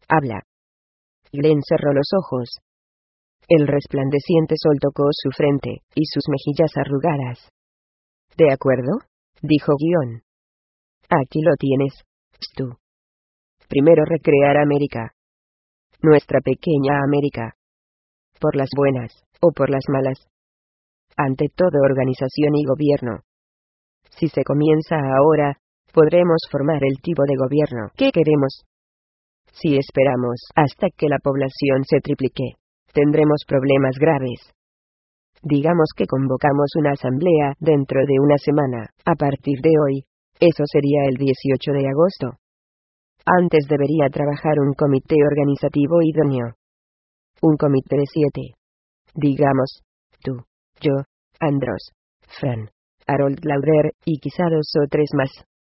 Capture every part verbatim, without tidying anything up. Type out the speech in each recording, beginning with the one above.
Habla. Glenn cerró los ojos. El resplandeciente sol tocó su frente, y sus mejillas arrugadas. ¿De acuerdo?, dijo Guion. Aquí lo tienes, Stu. Primero recrear América. Nuestra pequeña América. Por las buenas, o por las malas. Ante todo organización y gobierno. Si se comienza ahora, podremos formar el tipo de gobierno que queremos. Si esperamos hasta que la población se triplique, tendremos problemas graves. Digamos que convocamos una asamblea dentro de una semana, a partir de hoy. Eso sería el dieciocho de agosto. Antes debería trabajar un comité organizativo idóneo. Un comité de siete. Digamos, tú, yo, Andros, Fran, Harold Lauder, y quizá dos o tres más.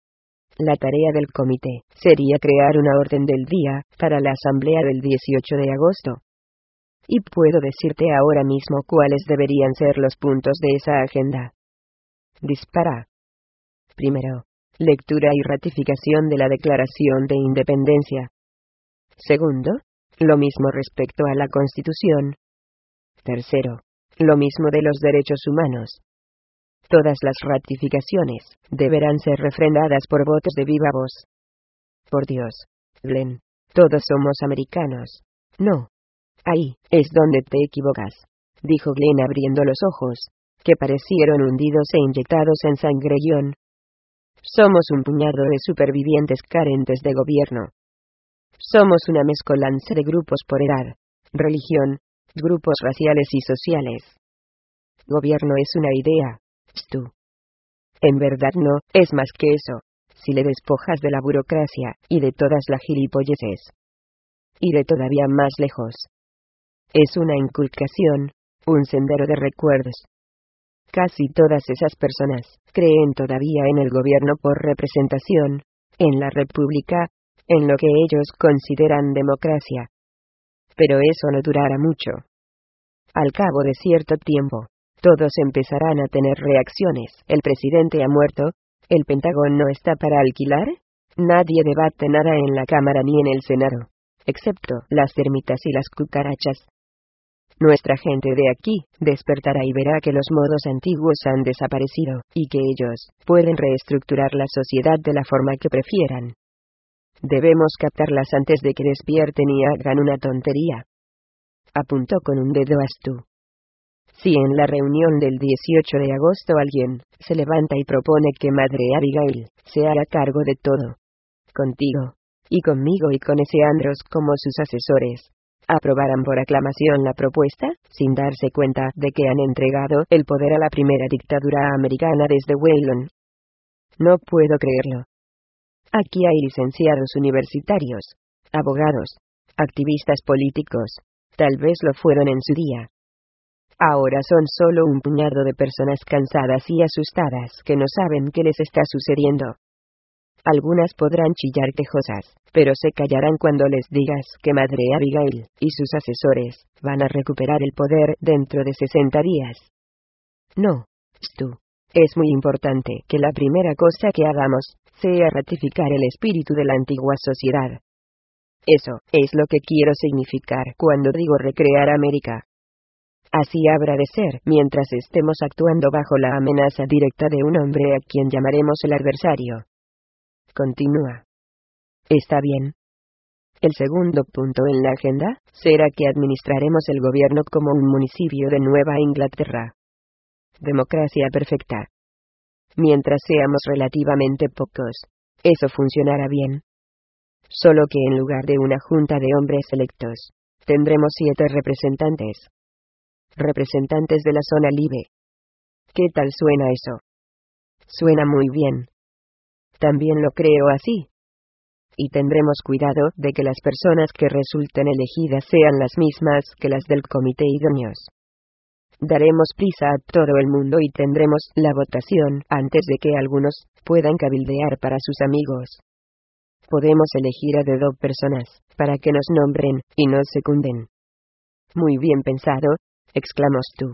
La tarea del comité sería crear una orden del día para la asamblea del dieciocho de agosto. Y puedo decirte ahora mismo cuáles deberían ser los puntos de esa agenda. Dispara. Primero, lectura y ratificación de la Declaración de Independencia. Segundo, lo mismo respecto a la Constitución. Tercero, lo mismo de los derechos humanos. Todas las ratificaciones deberán ser refrendadas por votos de viva voz. Por Dios, Glenn, todos somos americanos. No. Ahí es donde te equivocas, dijo Glenn abriendo los ojos, que parecieron hundidos e inyectados en sangre. Guión. Somos un puñado de supervivientes carentes de gobierno. Somos una mezcolanza de grupos por edad, religión, grupos raciales y sociales. Gobierno es una idea, Stu. En verdad no, es más que eso, si le despojas de la burocracia, y de todas las gilipolleces. Iré todavía más lejos. Es una inculcación, un sendero de recuerdos. Casi todas esas personas creen todavía en el gobierno por representación, en la república, en lo que ellos consideran democracia. Pero eso no durará mucho. Al cabo de cierto tiempo, todos empezarán a tener reacciones. El presidente ha muerto, el Pentágono no está para alquilar, nadie debate nada en la Cámara ni en el Senado, excepto las termitas y las cucarachas. Nuestra gente de aquí despertará y verá que los modos antiguos han desaparecido, y que ellos pueden reestructurar la sociedad de la forma que prefieran. Debemos captarlas antes de que despierten y hagan una tontería. Apuntó con un dedo a Stu. Si en la reunión del dieciocho de agosto alguien se levanta y propone que Madre Abigail se haga cargo de todo, contigo, y conmigo y con ese Andros como sus asesores, aprobarán por aclamación la propuesta, sin darse cuenta de que han entregado el poder a la primera dictadura americana desde Whelan. No puedo creerlo. Aquí hay licenciados universitarios, abogados, activistas políticos, tal vez lo fueron en su día. Ahora son solo un puñado de personas cansadas y asustadas que no saben qué les está sucediendo. Algunas podrán chillar quejosas, pero se callarán cuando les digas que Madre Abigail y sus asesores van a recuperar el poder dentro de sesenta días. No, Stu. Es muy importante que la primera cosa que hagamos sea ratificar el espíritu de la antigua sociedad. Eso es lo que quiero significar cuando digo recrear América. Así habrá de ser mientras estemos actuando bajo la amenaza directa de un hombre a quien llamaremos el adversario. Continúa. Está bien. El segundo punto en la agenda será que administraremos el gobierno como un municipio de Nueva Inglaterra. Democracia perfecta. Mientras seamos relativamente pocos, eso funcionará bien. Solo que en lugar de una junta de hombres electos, tendremos siete representantes. Representantes de la zona libre. ¿Qué tal suena eso? Suena muy bien. También lo creo así. Y tendremos cuidado de que las personas que resulten elegidas sean las mismas que las del comité idóneos. Daremos prisa a todo el mundo y tendremos la votación antes de que algunos puedan cabildear para sus amigos. Podemos elegir a dedo personas para que nos nombren y nos secunden. Muy bien pensado, exclamó Stu.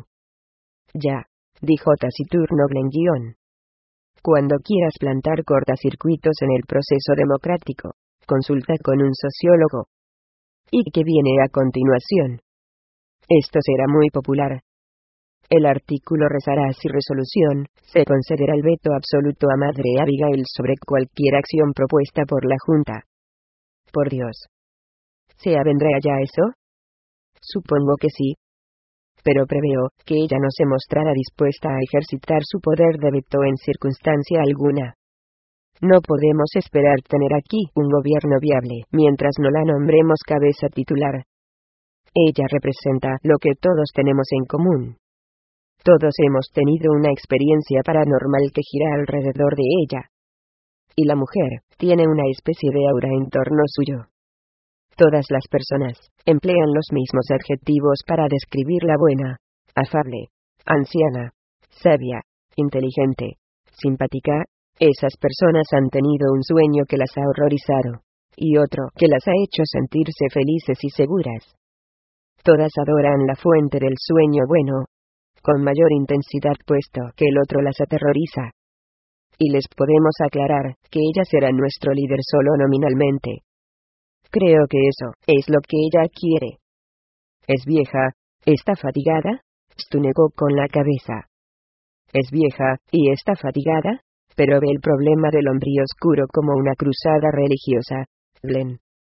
Ya, dijo taciturno Glenn. Cuando quieras plantar cortacircuitos en el proceso democrático, consulta con un sociólogo. y que viene a continuación. Esto será muy popular. El artículo rezará así: resolución, se concederá el veto absoluto a Madre Abigail sobre cualquier acción propuesta por la Junta. Por Dios. ¿Se avendrá ya eso? Supongo que sí. Pero preveo que ella no se mostrará dispuesta a ejercitar su poder de veto en circunstancia alguna. No podemos esperar tener aquí un gobierno viable mientras no la nombremos cabeza titular. Ella representa lo que todos tenemos en común. Todos hemos tenido una experiencia paranormal que gira alrededor de ella. Y la mujer tiene una especie de aura en torno suyo. Todas las personas emplean los mismos adjetivos para describirla: buena, afable, anciana, sabia, inteligente, simpática. Esas personas han tenido un sueño que las ha horrorizado, y otro que las ha hecho sentirse felices y seguras. Todas adoran la fuente del sueño bueno, con mayor intensidad puesto que el otro las aterroriza. Y les podemos aclarar que ella será nuestro líder solo nominalmente. Creo que eso es lo que ella quiere. Es vieja, está fatigada. Stu negó con la cabeza. Es vieja, y está fatigada, pero ve el problema del hombre oscuro como una cruzada religiosa, Glenn.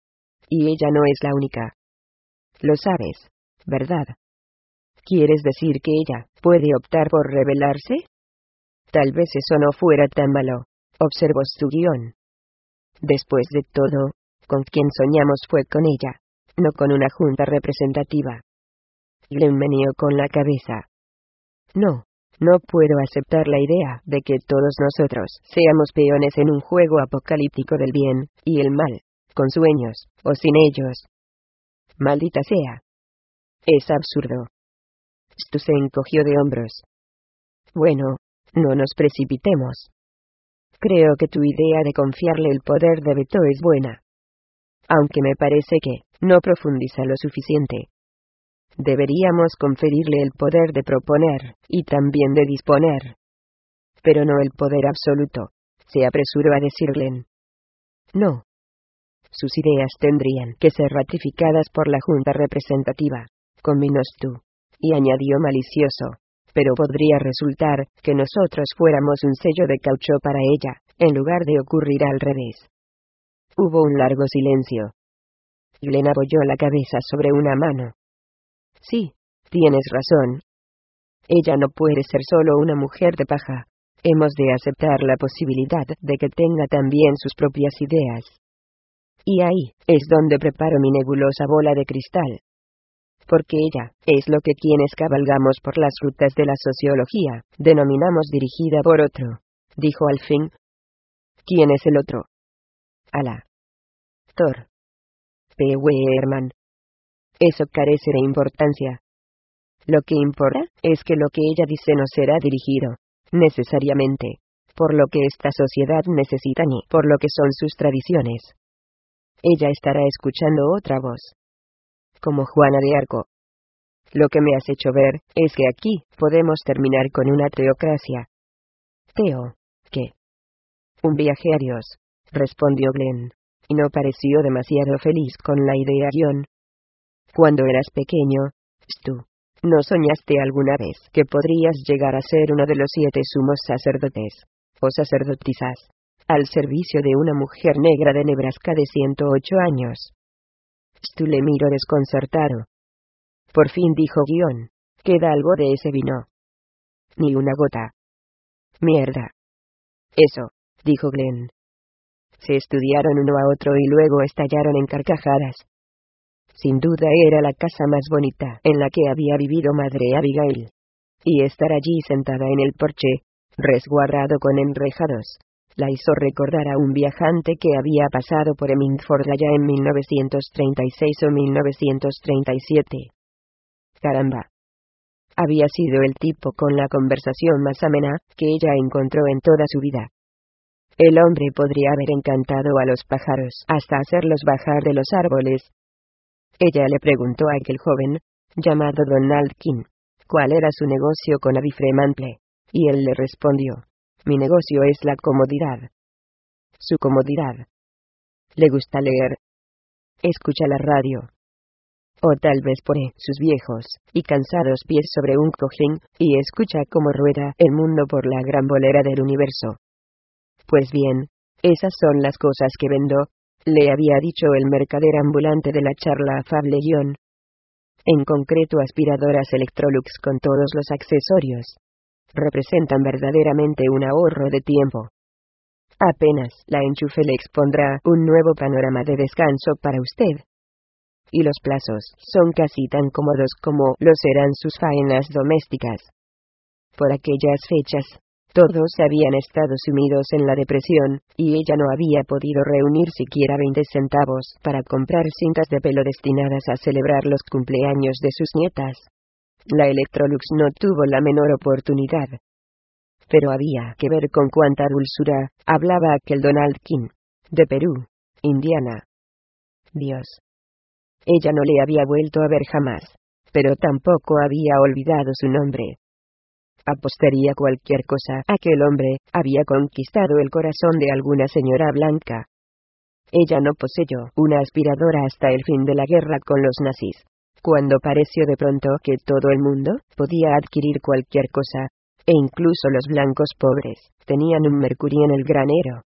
Y ella no es la única. Lo sabes, ¿verdad? ¿Quieres decir que ella puede optar por rebelarse? Tal vez eso no fuera tan malo, observó su guión. Después de todo, con quien soñamos fue con ella, no con una junta representativa. Glenn meneó con la cabeza. No, no puedo aceptar la idea de que todos nosotros seamos peones en un juego apocalíptico del bien y el mal, con sueños, o sin ellos. Maldita sea. Es absurdo. Stu se encogió de hombros. Bueno, no nos precipitemos. Creo que tu idea de confiarle el poder de veto es buena. Aunque me parece que no profundiza lo suficiente. Deberíamos conferirle el poder de proponer, y también de disponer. Pero no el poder absoluto, se apresuró a decir Glenn. No. Sus ideas tendrían que ser ratificadas por la Junta Representativa, conminó Stu, y añadió malicioso, pero podría resultar que nosotros fuéramos un sello de caucho para ella, en lugar de ocurrir al revés. Hubo un largo silencio. Glenn apoyó la cabeza sobre una mano. Sí, tienes razón. Ella no puede ser solo una mujer de paja. Hemos de aceptar la posibilidad de que tenga también sus propias ideas. Y ahí es donde preparo mi nebulosa bola de cristal. Porque ella es lo que quienes cabalgamos por las rutas de la sociología denominamos dirigida por otro, dijo al fin. ¿Quién es el otro? Alá. Thor. P. Wehrman. Eso carece de importancia. Lo que importa es que lo que ella dice no será dirigido, necesariamente, por lo que esta sociedad necesita ni por lo que son sus tradiciones. Ella estará escuchando otra voz. Como Juana de Arco. Lo que me has hecho ver es que aquí podemos terminar con una teocracia. Teo, ¿qué? Un viaje a Dios, respondió Glenn, y no pareció demasiado feliz con la idea guión. Cuando eras pequeño, Stu, ¿no soñaste alguna vez que podrías llegar a ser uno de los siete sumos sacerdotes, o sacerdotisas, al servicio de una mujer negra de Nebraska de ciento ocho años? Stu le miró desconcertado. Por fin dijo guión, queda algo de ese vino. Ni una gota. Mierda. Eso, dijo Glenn. Se estudiaron uno a otro y luego estallaron en carcajadas. Sin duda era la casa más bonita en la que había vivido Madre Abigail. Y estar allí sentada en el porche, resguardado con enrejados, la hizo recordar a un viajante que había pasado por Hemingford allá en mil novecientos treinta y seis o mil novecientos treinta y siete. Caramba. Había sido el tipo con la conversación más amena que ella encontró en toda su vida. El hombre podría haber encantado a los pájaros hasta hacerlos bajar de los árboles. Ella le preguntó a aquel joven, llamado Donald King, cuál era su negocio con Abigail Mantle, y él le respondió, mi negocio es la comodidad. Su comodidad. ¿Le gusta leer? Escucha la radio, o tal vez pone sus viejos y cansados pies sobre un cojín, y escucha cómo rueda el mundo por la gran bolera del universo. Pues bien, esas son las cosas que vendo, le había dicho el mercader ambulante de la charla afable guión. En concreto aspiradoras Electrolux con todos los accesorios. Representan verdaderamente un ahorro de tiempo. Apenas la enchufe le expondrá un nuevo panorama de descanso para usted. Y los plazos son casi tan cómodos como lo serán sus faenas domésticas. Por aquellas fechas, todos habían estado sumidos en la depresión, y ella no había podido reunir siquiera veinte centavos para comprar cintas de pelo destinadas a celebrar los cumpleaños de sus nietas. La Electrolux no tuvo la menor oportunidad. Pero había que ver con cuánta dulzura hablaba aquel Donald King, de Perú, Indiana. Dios. Ella no le había vuelto a ver jamás, pero tampoco había olvidado su nombre. Apostaría cualquier cosa a que el hombre había conquistado el corazón de alguna señora blanca. Ella no poseyó una aspiradora hasta el fin de la guerra con los nazis, cuando pareció de pronto que todo el mundo podía adquirir cualquier cosa, e incluso los blancos pobres tenían un Mercury en el granero.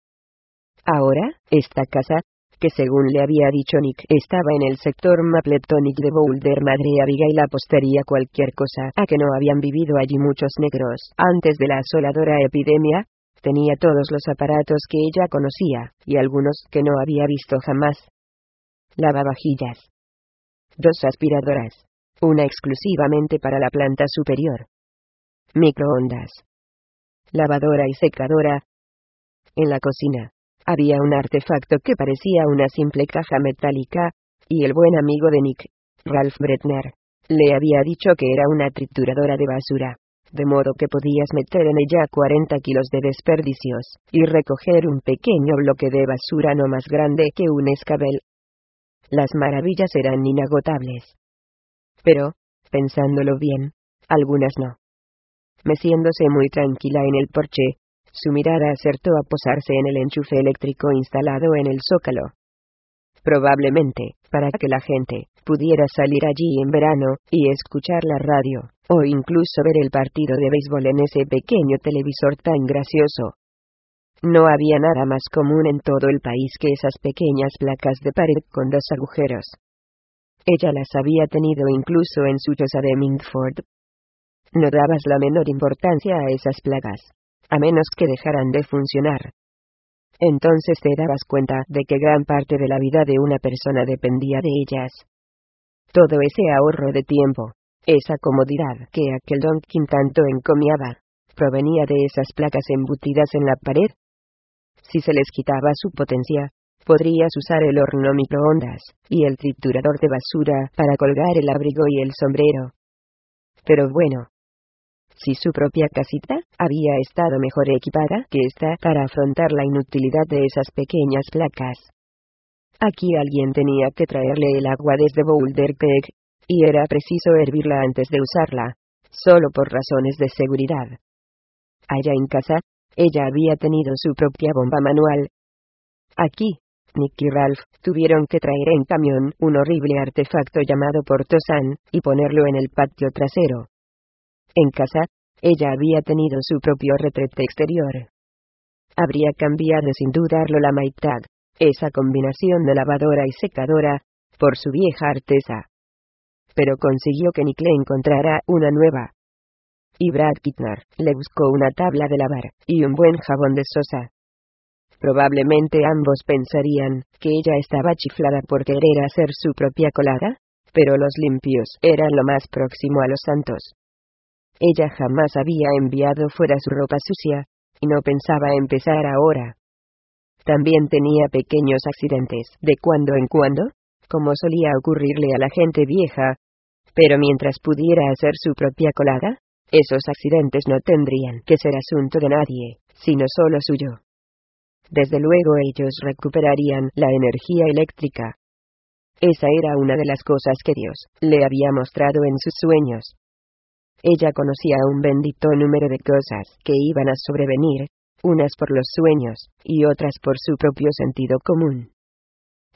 Ahora, esta casa, que según le había dicho Nick estaba en el sector Mapletonic de Boulder, Madre Abigail, apostaría cualquier cosa a que no habían vivido allí muchos negros antes de la asoladora epidemia. Tenía todos los aparatos que ella conocía, y algunos que no había visto jamás. Lavavajillas. Dos aspiradoras. Una exclusivamente para la planta superior. Microondas. Lavadora y secadora. En la cocina había un artefacto que parecía una simple caja metálica, y el buen amigo de Nick, Ralph Bretner, le había dicho que era una trituradora de basura, de modo que podías meter en ella cuarenta kilos de desperdicios, y recoger un pequeño bloque de basura no más grande que un escabel. Las maravillas eran inagotables. Pero, pensándolo bien, algunas no. Meciéndose muy tranquila en el porche, su mirada acertó a posarse en el enchufe eléctrico instalado en el zócalo. Probablemente, para que la gente pudiera salir allí en verano y escuchar la radio, o incluso ver el partido de béisbol en ese pequeño televisor tan gracioso. No había nada más común en todo el país que esas pequeñas placas de pared con dos agujeros. Ella las había tenido incluso en su choza de Mingford. No dabas la menor importancia a esas placas, a menos que dejaran de funcionar. Entonces te dabas cuenta de que gran parte de la vida de una persona dependía de ellas. Todo ese ahorro de tiempo, esa comodidad que aquel Donkin tanto encomiaba, provenía de esas placas embutidas en la pared. Si se les quitaba su potencia, podrías usar el horno microondas y el triturador de basura para colgar el abrigo y el sombrero. Pero bueno, si su propia casita había estado mejor equipada que esta para afrontar la inutilidad de esas pequeñas placas. Aquí alguien tenía que traerle el agua desde Boulder Creek, y era preciso hervirla antes de usarla, solo por razones de seguridad. Allá en casa, ella había tenido su propia bomba manual. Aquí, Nick y Ralph tuvieron que traer en camión un horrible artefacto llamado Portosan y ponerlo en el patio trasero. En casa, ella había tenido su propio retrete exterior. Habría cambiado sin dudarlo la Maytag, esa combinación de lavadora y secadora, por su vieja artesa. Pero consiguió que Nick le encontrara una nueva. Y Brad Kittner le buscó una tabla de lavar y un buen jabón de sosa. Probablemente ambos pensarían que ella estaba chiflada por querer hacer su propia colada, pero los limpios eran lo más próximo a los santos. Ella jamás había enviado fuera su ropa sucia, y no pensaba empezar ahora. También tenía pequeños accidentes de cuando en cuando, como solía ocurrirle a la gente vieja, pero mientras pudiera hacer su propia colada, esos accidentes no tendrían que ser asunto de nadie, sino solo suyo. Desde luego ellos recuperarían la energía eléctrica. Esa era una de las cosas que Dios le había mostrado en sus sueños. Ella conocía un bendito número de cosas que iban a sobrevenir, unas por los sueños, y otras por su propio sentido común.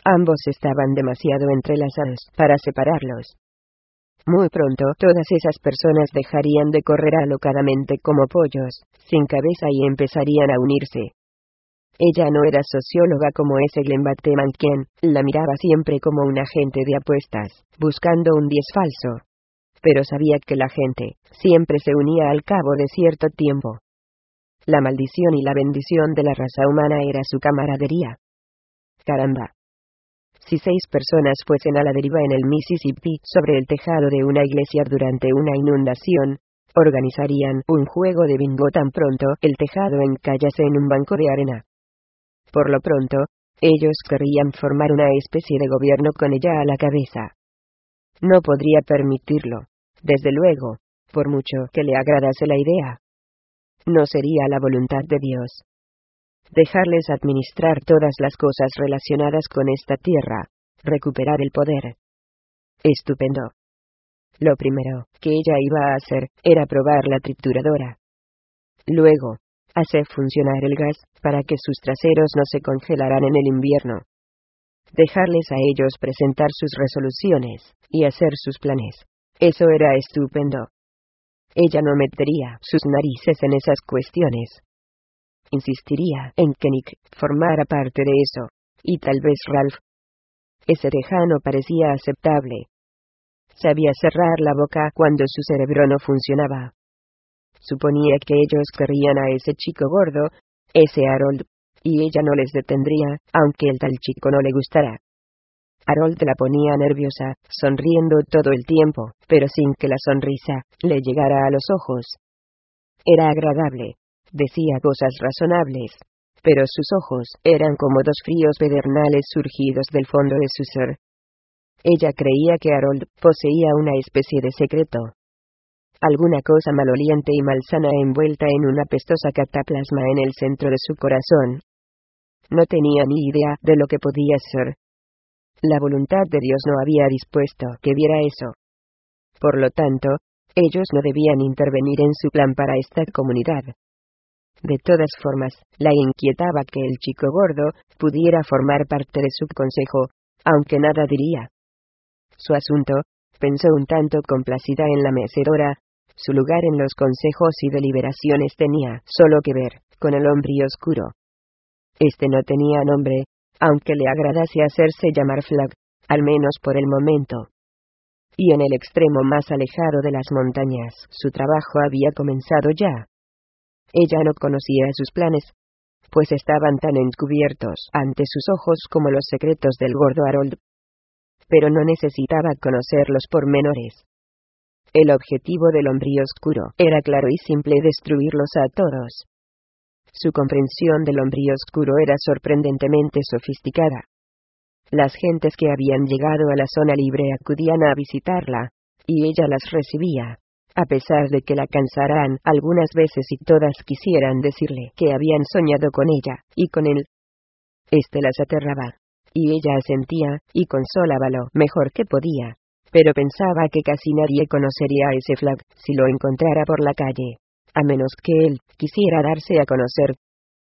Ambos estaban demasiado entrelazados para separarlos. Muy pronto todas esas personas dejarían de correr alocadamente como pollos, sin cabeza y empezarían a unirse. Ella no era socióloga como ese Glenn Bateman quien la miraba siempre como un agente de apuestas, buscando un diez falso. Pero sabía que la gente siempre se unía al cabo de cierto tiempo. La maldición y la bendición de la raza humana era su camaradería. Caramba. Si seis personas fuesen a la deriva en el Mississippi sobre el tejado de una iglesia durante una inundación, organizarían un juego de bingo tan pronto el tejado encallase en un banco de arena. Por lo pronto, ellos querrían formar una especie de gobierno con ella a la cabeza. No podría permitirlo, desde luego, por mucho que le agradase la idea. No sería la voluntad de Dios dejarles administrar todas las cosas relacionadas con esta tierra, recuperar el poder. Estupendo. Lo primero que ella iba a hacer era probar la trituradora. Luego, hacer funcionar el gas para que sus traseros no se congelaran en el invierno. Dejarles a ellos presentar sus resoluciones y hacer sus planes. Eso era estupendo. Ella no metería sus narices en esas cuestiones. Insistiría en que Nick formara parte de eso, y tal vez Ralph. Ese tejano parecía aceptable. Sabía cerrar la boca cuando su cerebro no funcionaba. Suponía que ellos querrían a ese chico gordo, ese Harold, y ella no les detendría, aunque el tal chico no le gustara. Harold la ponía nerviosa, sonriendo todo el tiempo, pero sin que la sonrisa le llegara a los ojos. Era agradable. Decía cosas razonables, pero sus ojos eran como dos fríos pedernales surgidos del fondo de su ser. Ella creía que Harold poseía una especie de secreto. Alguna cosa maloliente y malsana envuelta en una pestosa cataplasma en el centro de su corazón. No tenía ni idea de lo que podía ser. La voluntad de Dios no había dispuesto que viera eso. Por lo tanto, ellos no debían intervenir en su plan para esta comunidad. De todas formas, la inquietaba que el chico gordo pudiera formar parte de su consejo, aunque nada diría. Su asunto, pensó un tanto complacida en la mecedora, su lugar en los consejos y deliberaciones tenía solo que ver con el hombre oscuro. Este no tenía nombre, aunque le agradase hacerse llamar Flag, al menos por el momento. Y en el extremo más alejado de las montañas, su trabajo había comenzado ya. Ella no conocía sus planes, pues estaban tan encubiertos ante sus ojos como los secretos del gordo Harold. Pero no necesitaba conocer los pormenores. El objetivo del hombre oscuro era claro y simple: destruirlos a todos. Su comprensión del hombre oscuro era sorprendentemente sofisticada. Las gentes que habían llegado a la zona libre acudían a visitarla, y ella las recibía. A pesar de que la cansaran algunas veces y todas quisieran decirle que habían soñado con ella, y con él. Este las aterraba. Y ella asentía, y consolábalo mejor que podía. Pero pensaba que casi nadie conocería a ese Flag, si lo encontrara por la calle. A menos que él quisiera darse a conocer.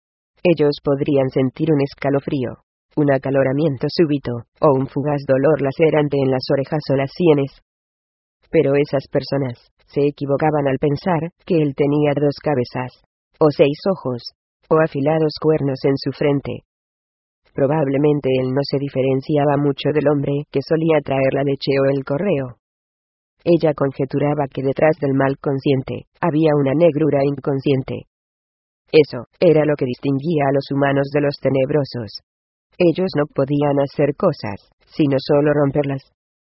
Ellos podrían sentir un escalofrío, un acaloramiento súbito, o un fugaz dolor lacerante en las orejas o las sienes. Pero esas personas se equivocaban al pensar que él tenía dos cabezas, o seis ojos, o afilados cuernos en su frente. Probablemente él no se diferenciaba mucho del hombre que solía traer la leche o el correo. Ella conjeturaba que detrás del mal consciente había una negrura inconsciente. Eso era lo que distinguía a los humanos de los tenebrosos. Ellos no podían hacer cosas, sino solo romperlas.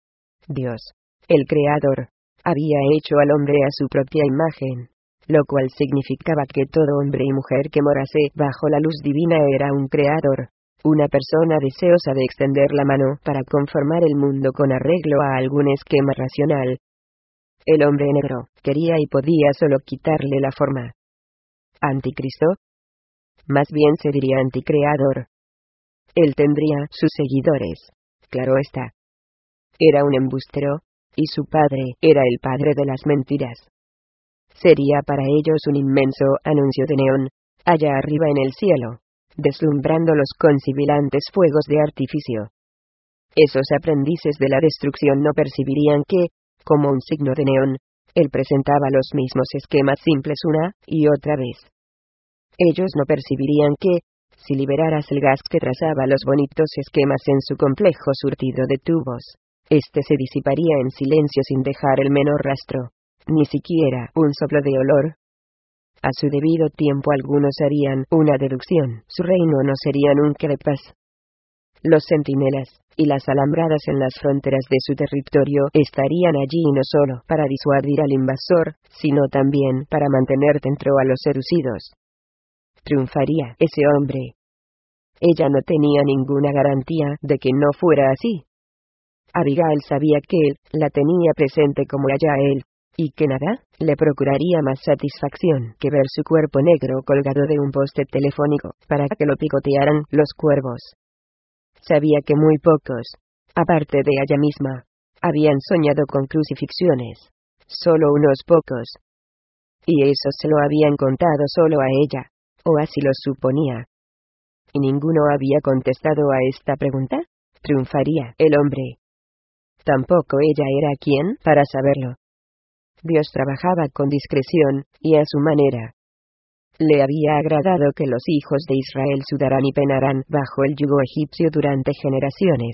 Dios, el Creador, había hecho al hombre a su propia imagen, lo cual significaba que todo hombre y mujer que morase bajo la luz divina era un creador, una persona deseosa de extender la mano para conformar el mundo con arreglo a algún esquema racional. El hombre negro quería y podía solo quitarle la forma. ¿Anticristo? Más bien se diría anticreador. Él tendría sus seguidores, claro está. Era un embustero, y su padre era el padre de las mentiras. Sería para ellos un inmenso anuncio de neón, allá arriba en el cielo, deslumbrando los concibilantes fuegos de artificio. Esos aprendices de la destrucción no percibirían que, como un signo de neón, él presentaba los mismos esquemas simples una y otra vez. Ellos no percibirían que, si liberaras el gas que trazaba los bonitos esquemas en su complejo surtido de tubos, este se disiparía en silencio sin dejar el menor rastro, ni siquiera un soplo de olor. A su debido tiempo algunos harían una deducción, su reino no sería nunca de paz. Los centinelas, y las alambradas en las fronteras de su territorio estarían allí no solo para disuadir al invasor, sino también para mantener dentro a los seducidos. Triunfaría ese hombre. Ella no tenía ninguna garantía de que no fuera así. Abigail sabía que él la tenía presente como allá él, y que nada le procuraría más satisfacción que ver su cuerpo negro colgado de un poste telefónico para que lo picotearan los cuervos. Sabía que muy pocos, aparte de ella misma, habían soñado con crucifixiones. Solo unos pocos. Y eso se lo habían contado solo a ella, o así lo suponía. ¿Y ninguno había contestado a esta pregunta? ¿Triunfaría el hombre? Tampoco ella era quien para saberlo. Dios trabajaba con discreción, y a su manera. Le había agradado que los hijos de Israel sudarán y penarán bajo el yugo egipcio durante generaciones.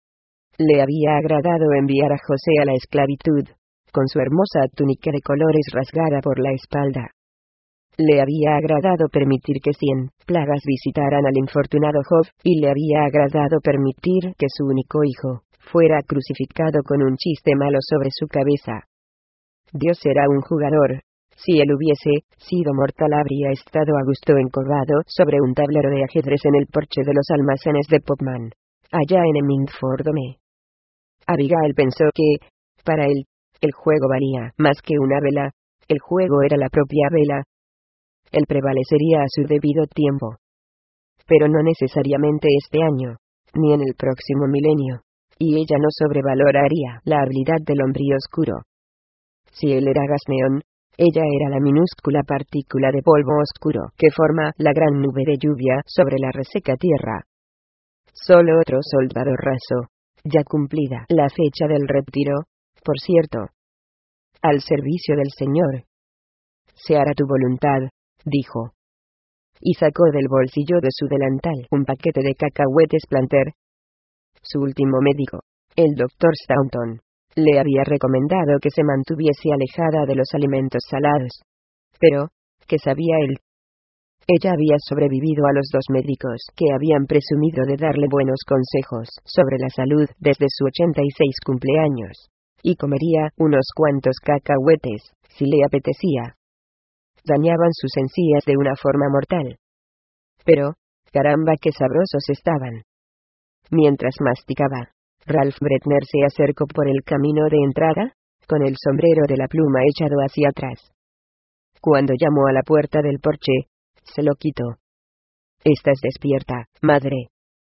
Le había agradado enviar a José a la esclavitud, con su hermosa túnica de colores rasgada por la espalda. Le había agradado permitir que cien plagas visitaran al infortunado Job, y le había agradado permitir que su único hijo fuera crucificado con un chiste malo sobre su cabeza. Dios era un jugador. Si él hubiese sido mortal habría estado a gusto encorvado sobre un tablero de ajedrez en el porche de los almacenes de Popman, allá en Hemingford-Dome. Abigail pensó que, para él, el juego valía más que una vela, el juego era la propia vela. Él prevalecería a su debido tiempo. Pero no necesariamente este año, ni en el próximo milenio, y ella no sobrevaloraría la habilidad del hombre oscuro. Si él era gas neón, ella era la minúscula partícula de polvo oscuro que forma la gran nube de lluvia sobre la reseca tierra. Solo otro soldado raso, ya cumplida la fecha del retiro, por cierto. Al servicio del Señor. Se hará tu voluntad, dijo. Y sacó del bolsillo de su delantal un paquete de cacahuetes Planter. Su último médico, el doctor Staunton, le había recomendado que se mantuviese alejada de los alimentos salados. Pero, ¿qué sabía él? Ella había sobrevivido a los dos médicos que habían presumido de darle buenos consejos sobre la salud desde su ochenta y seis cumpleaños, y comería unos cuantos cacahuetes, si le apetecía. Dañaban sus encías de una forma mortal. Pero, caramba qué sabrosos estaban. Mientras masticaba, Ralph Bretner se acercó por el camino de entrada, con el sombrero de la pluma echado hacia atrás. Cuando llamó a la puerta del porche, se lo quitó. «¿Estás despierta, madre?»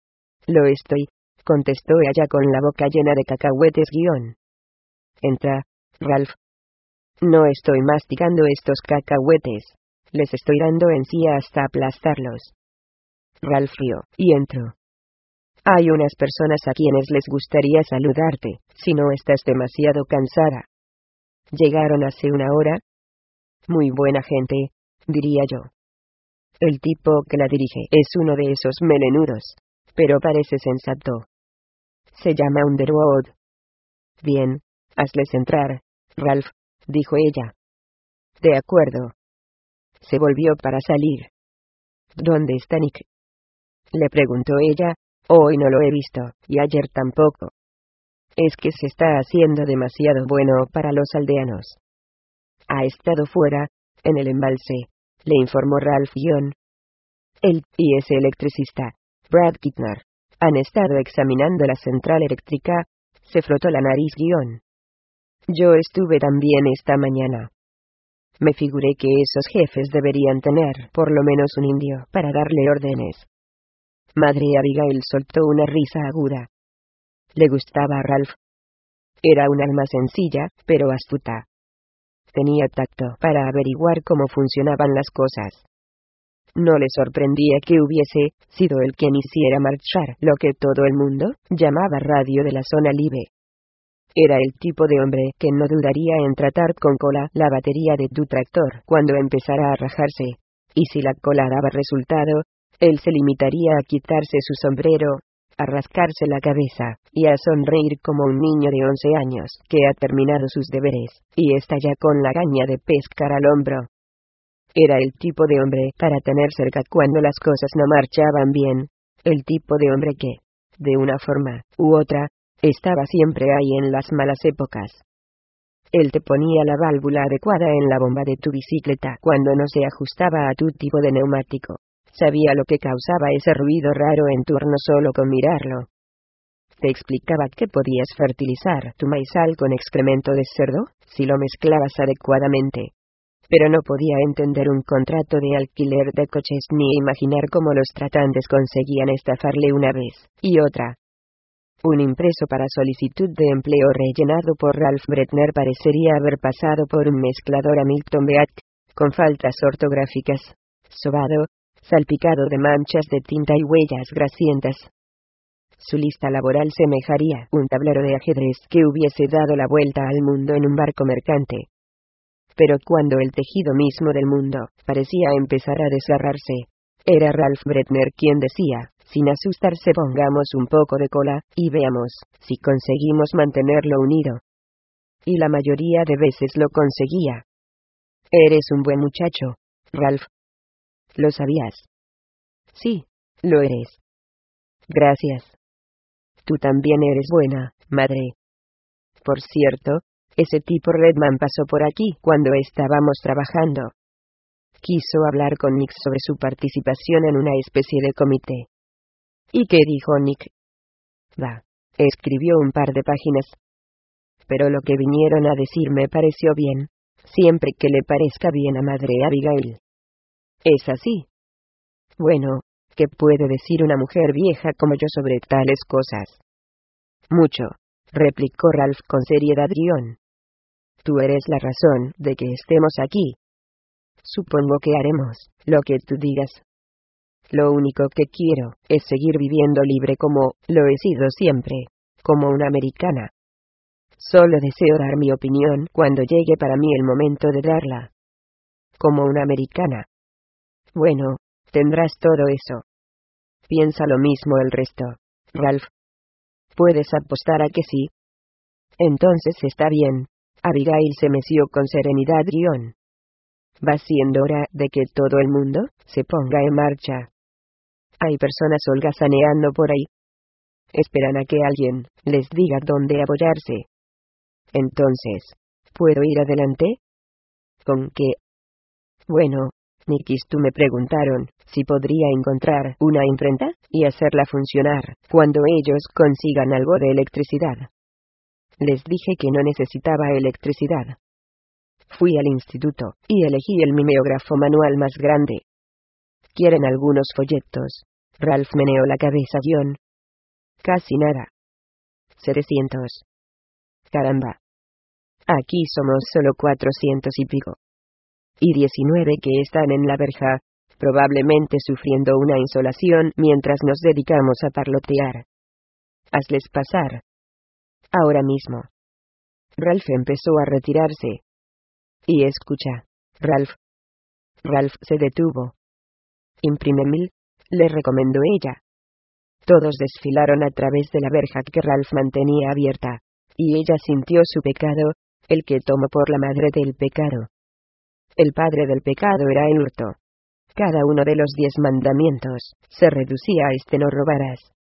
«Lo estoy», contestó ella con la boca llena de cacahuetes guión. «Entra, Ralph». «No estoy masticando estos cacahuetes. Les estoy dando encía hasta aplastarlos». Ralph rió, y entró. «Hay unas personas a quienes les gustaría saludarte, si no estás demasiado cansada». «¿Llegaron hace una hora?» «Muy buena gente, diría yo». «El tipo que la dirige es uno de esos melenudos, pero parece sensato. Se llama Underwood». «Bien, hazles entrar, Ralph», dijo ella. «De acuerdo». Se volvió para salir. «¿Dónde está Nick?», le preguntó ella. «Hoy no lo he visto, y ayer tampoco». «Es que se está haciendo demasiado bueno para los aldeanos». «Ha estado fuera, en el embalse», le informó Ralph Guión. «Él y ese electricista, Brad Kittner, han estado examinando la central eléctrica», se frotó la nariz Guión. «Yo estuve también esta mañana. Me figuré que esos jefes deberían tener por lo menos un indio para darle órdenes». Madre Abigail soltó una risa aguda. Le gustaba a Ralph. Era un alma sencilla, pero astuta. Tenía tacto para averiguar cómo funcionaban las cosas. No le sorprendía que hubiese sido el quien hiciera marchar lo que todo el mundo llamaba radio de la zona libre. Era el tipo de hombre que no dudaría en tratar con cola la batería de tu tractor cuando empezara a rajarse. Y si la cola daba resultado, él se limitaría a quitarse su sombrero, a rascarse la cabeza, y a sonreír como un niño de once años que ha terminado sus deberes, y está ya con la caña de pescar al hombro. Era el tipo de hombre para tener cerca cuando las cosas no marchaban bien, el tipo de hombre que, de una forma u otra, estaba siempre ahí en las malas épocas. Él te ponía la válvula adecuada en la bomba de tu bicicleta cuando no se ajustaba a tu tipo de neumático. Sabía lo que causaba ese ruido raro en turno solo con mirarlo. Te explicaba que podías fertilizar tu maizal con excremento de cerdo, si lo mezclabas adecuadamente. Pero no podía entender un contrato de alquiler de coches ni imaginar cómo los tratantes conseguían estafarle una vez y otra. Un impreso para solicitud de empleo rellenado por Ralph Bretner parecería haber pasado por un mezclador Hamilton Beat, con faltas ortográficas, sobado, salpicado de manchas de tinta y huellas grasientas. Su lista laboral semejaría un tablero de ajedrez que hubiese dado la vuelta al mundo en un barco mercante. Pero cuando el tejido mismo del mundo parecía empezar a desgarrarse, era Ralph Bretner quien decía, sin asustarse: pongamos un poco de cola, y veamos si conseguimos mantenerlo unido. Y la mayoría de veces lo conseguía. Eres un buen muchacho, Ralph. ¿Lo sabías? Sí, lo eres. Gracias. Tú también eres buena, madre. Por cierto, ese tipo Redman pasó por aquí cuando estábamos trabajando. Quiso hablar con Nick sobre su participación en una especie de comité. ¿Y qué dijo Nick? Va, escribió un par de páginas. Pero lo que vinieron a decir me pareció bien, siempre que le parezca bien a madre Abigail. ¿Es así? Bueno, ¿qué puede decir una mujer vieja como yo sobre tales cosas? Mucho, replicó Ralph con seriedad guión. Tú eres la razón de que estemos aquí. Supongo que haremos lo que tú digas. Lo único que quiero es seguir viviendo libre como lo he sido siempre, como una americana. Solo deseo dar mi opinión cuando llegue para mí el momento de darla. Como una americana. Bueno, tendrás todo eso. Piensa lo mismo el resto, Ralph. ¿Puedes apostar a que sí? Entonces está bien. Abigail se meció con serenidad guión. Va siendo hora de que todo el mundo se ponga en marcha. Hay personas holgazaneando por ahí. Esperan a que alguien les diga dónde apoyarse. Entonces, ¿puedo ir adelante? ¿Con qué? Bueno, Nick y tú me preguntaron si podría encontrar una imprenta y hacerla funcionar cuando ellos consigan algo de electricidad. Les dije que no necesitaba electricidad. Fui al instituto y elegí el mimeógrafo manual más grande. ¿Quieren algunos folletos? Ralph meneó la cabeza guión. Casi nada. Setecientos. Caramba. Aquí somos solo cuatrocientos y pico. Y diecinueve que están en la verja, probablemente sufriendo una insolación mientras nos dedicamos a parlotear. Hazles pasar. Ahora mismo. Ralph empezó a retirarse. Y escucha, Ralph. Ralph se detuvo. Imprime mil, le recomendó ella. Todos desfilaron a través de la verja que Ralph mantenía abierta, y ella sintió su pecado, el que tomó por la madre del pecado. El padre del pecado era el hurto. Cada uno de los diez mandamientos se reducía a este: no robarás.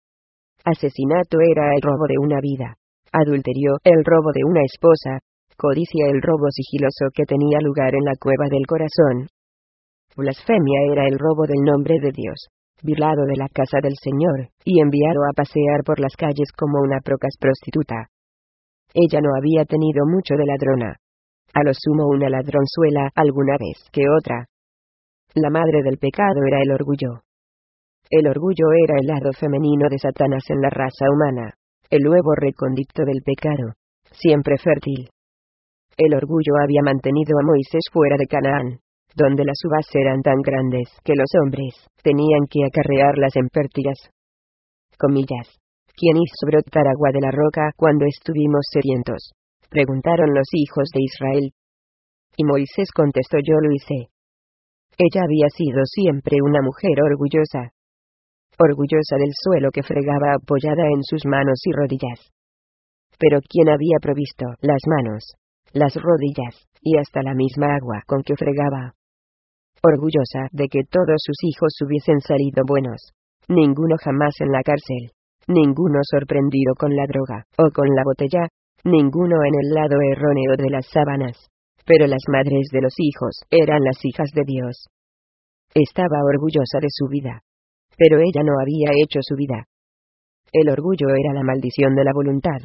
Asesinato era el robo de una vida. Adulterio, el robo de una esposa. Codicia, el robo sigiloso que tenía lugar en la cueva del corazón. Blasfemia era el robo del nombre de Dios, violado de la casa del Señor, y enviado a pasear por las calles como una procas prostituta. Ella no había tenido mucho de ladrona. A lo sumo una ladronzuela alguna vez que otra. La madre del pecado era el orgullo. El orgullo era el lado femenino de Satanás en la raza humana, el nuevo recóndito del pecado, siempre fértil. El orgullo había mantenido a Moisés fuera de Canaán, donde las uvas eran tan grandes que los hombres tenían que acarrearlas en pértigas. Comillas. ¿Quién hizo brotar agua de la roca cuando estuvimos sedientos?, preguntaron los hijos de Israel. Y Moisés contestó: yo lo hice. Ella había sido siempre una mujer orgullosa. Orgullosa del suelo que fregaba apoyada en sus manos y rodillas. Pero ¿quién había provisto las manos, las rodillas, y hasta la misma agua con que fregaba? Orgullosa de que todos sus hijos hubiesen salido buenos. Ninguno jamás en la cárcel. Ninguno sorprendido con la droga, o con la botella. Ninguno en el lado erróneo de las sábanas. Pero las madres de los hijos eran las hijas de Dios. Estaba orgullosa de su vida. Pero ella no había hecho su vida. El orgullo era la maldición de la voluntad.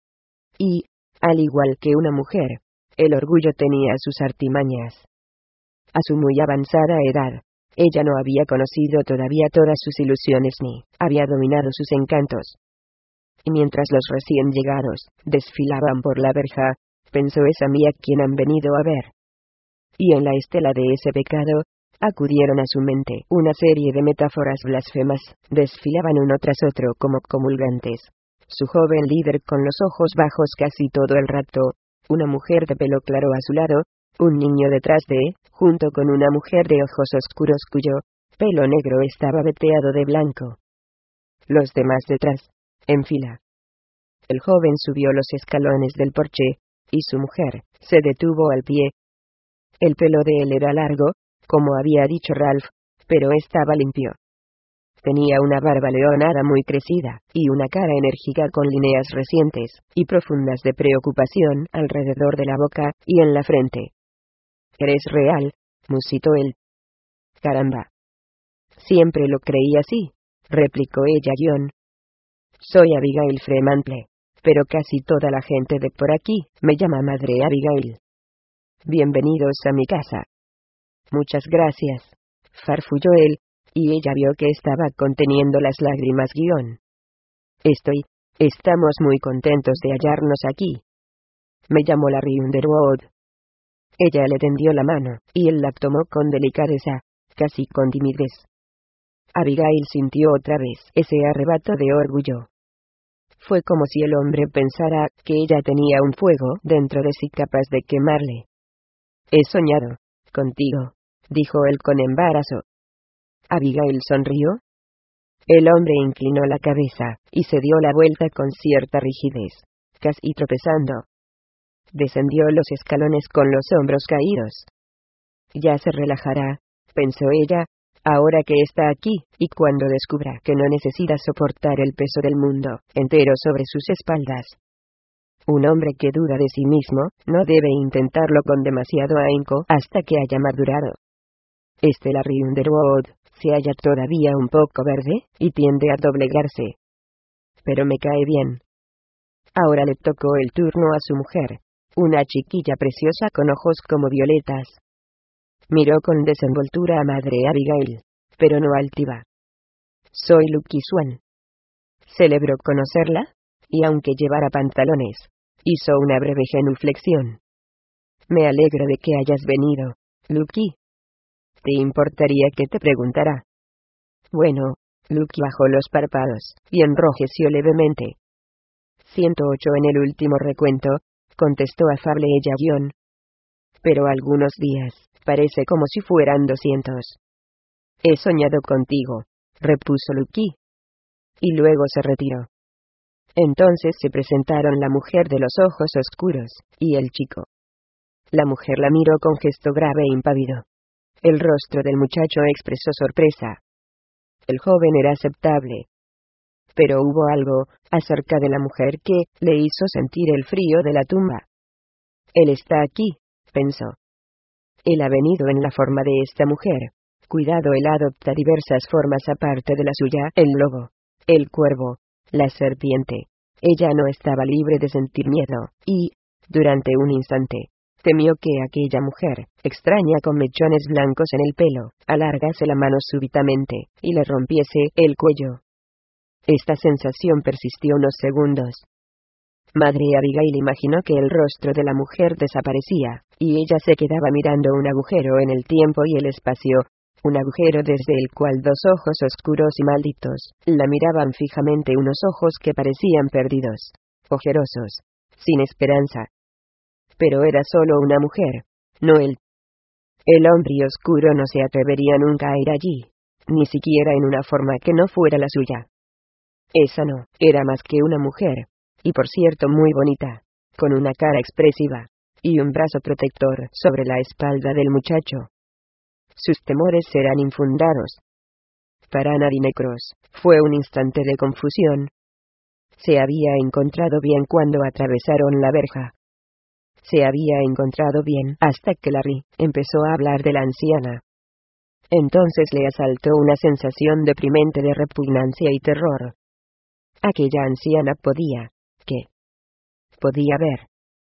Y, al igual que una mujer, el orgullo tenía sus artimañas. A su muy avanzada edad, ella no había conocido todavía todas sus ilusiones ni había dominado sus encantos. Y mientras los recién llegados desfilaban por la verja, pensó: es a mí a quien han venido a ver. Y en la estela de ese pecado, acudieron a su mente una serie de metáforas blasfemas, desfilaban uno tras otro como comulgantes. Su joven líder con los ojos bajos casi todo el rato, una mujer de pelo claro a su lado, un niño detrás de, junto con una mujer de ojos oscuros cuyo pelo negro estaba veteado de blanco. Los demás detrás, en fila. El joven subió los escalones del porche, y su mujer se detuvo al pie. El pelo de él era largo, como había dicho Ralph, pero estaba limpio. Tenía una barba leonada muy crecida, y una cara enérgica con líneas recientes y profundas de preocupación alrededor de la boca y en la frente. «¿Eres real?», musitó él. «Caramba. Siempre lo creí así», replicó ella guión. «Soy Abigail Fremantle, pero casi toda la gente de por aquí me llama Madre Abigail. Bienvenidos a mi casa». «Muchas gracias», farfulló él, y ella vio que estaba conteniendo las lágrimas guión. «Estoy, estamos muy contentos de hallarnos aquí. Me llamo Larry Underwood». Ella le tendió la mano, y él la tomó con delicadeza, casi con timidez. Abigail sintió otra vez ese arrebato de orgullo. Fue como si el hombre pensara que ella tenía un fuego dentro de sí capaz de quemarle. «He soñado contigo», dijo él con embarazo. Abigail sonrió. El hombre inclinó la cabeza, y se dio la vuelta con cierta rigidez, casi tropezando. Descendió los escalones con los hombros caídos. «Ya se relajará», pensó ella, «ahora que está aquí, y cuando descubra que no necesita soportar el peso del mundo entero sobre sus espaldas». Un hombre que duda de sí mismo, no debe intentarlo con demasiado ahínco hasta que haya madurado. Este Larry Underwood se halla todavía un poco verde, y tiende a doblegarse. Pero me cae bien. Ahora le tocó el turno a su mujer, una chiquilla preciosa con ojos como violetas. Miró con desenvoltura a Madre Abigail, pero no altiva. «Soy Lucky Swan». Celebró conocerla, y aunque llevara pantalones, hizo una breve genuflexión. «Me alegro de que hayas venido, Lucky. ¿Te importaría que te preguntara?» «Bueno», Lucky bajó los párpados, y enrojeció levemente. «ciento ocho en el último recuento», contestó afable ella guión. «Pero algunos días, parece como si fueran doscientos». «He soñado contigo», repuso Lucky. Y luego se retiró. Entonces se presentaron la mujer de los ojos oscuros, y el chico. La mujer la miró con gesto grave e impávido. El rostro del muchacho expresó sorpresa. El joven era aceptable. Pero hubo algo acerca de la mujer que le hizo sentir el frío de la tumba. «Él está aquí», pensó. «Él ha venido en la forma de esta mujer. Cuidado, él adopta diversas formas aparte de la suya: el lobo, el cuervo, la serpiente». Ella no estaba libre de sentir miedo, y, durante un instante, temió que aquella mujer, extraña con mechones blancos en el pelo, alargase la mano súbitamente, y le rompiese el cuello. Esta sensación persistió unos segundos. Madre Abigail imaginó que el rostro de la mujer desaparecía, y ella se quedaba mirando un agujero en el tiempo y el espacio, un agujero desde el cual dos ojos oscuros y malditos la miraban fijamente, unos ojos que parecían perdidos, ojerosos, sin esperanza. Pero era solo una mujer, no él. El hombre oscuro no se atrevería nunca a ir allí, ni siquiera en una forma que no fuera la suya. Esa no, era más que una mujer, y por cierto muy bonita, con una cara expresiva, y un brazo protector sobre la espalda del muchacho. Sus temores eran infundados. Para Nadine Cross, fue un instante de confusión. Se había encontrado bien cuando atravesaron la verja. Se había encontrado bien hasta que Larry empezó a hablar de la anciana. Entonces le asaltó una sensación deprimente de repugnancia y terror. Aquella anciana podía, ¿qué? Podía ver.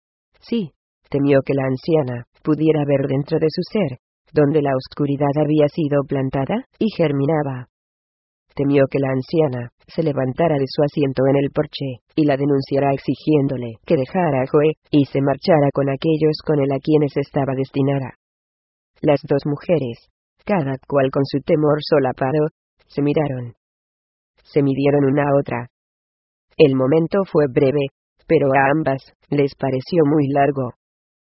Sí, temió que la anciana pudiera ver dentro de su ser, donde la oscuridad había sido plantada y germinaba. Temió que la anciana se levantara de su asiento en el porche y la denunciara exigiéndole que dejara a Joe y se marchara con aquellos con él a quienes estaba destinada. Las dos mujeres, cada cual con su temor solapado, se miraron. Se midieron una a otra. El momento fue breve, pero a ambas les pareció muy largo.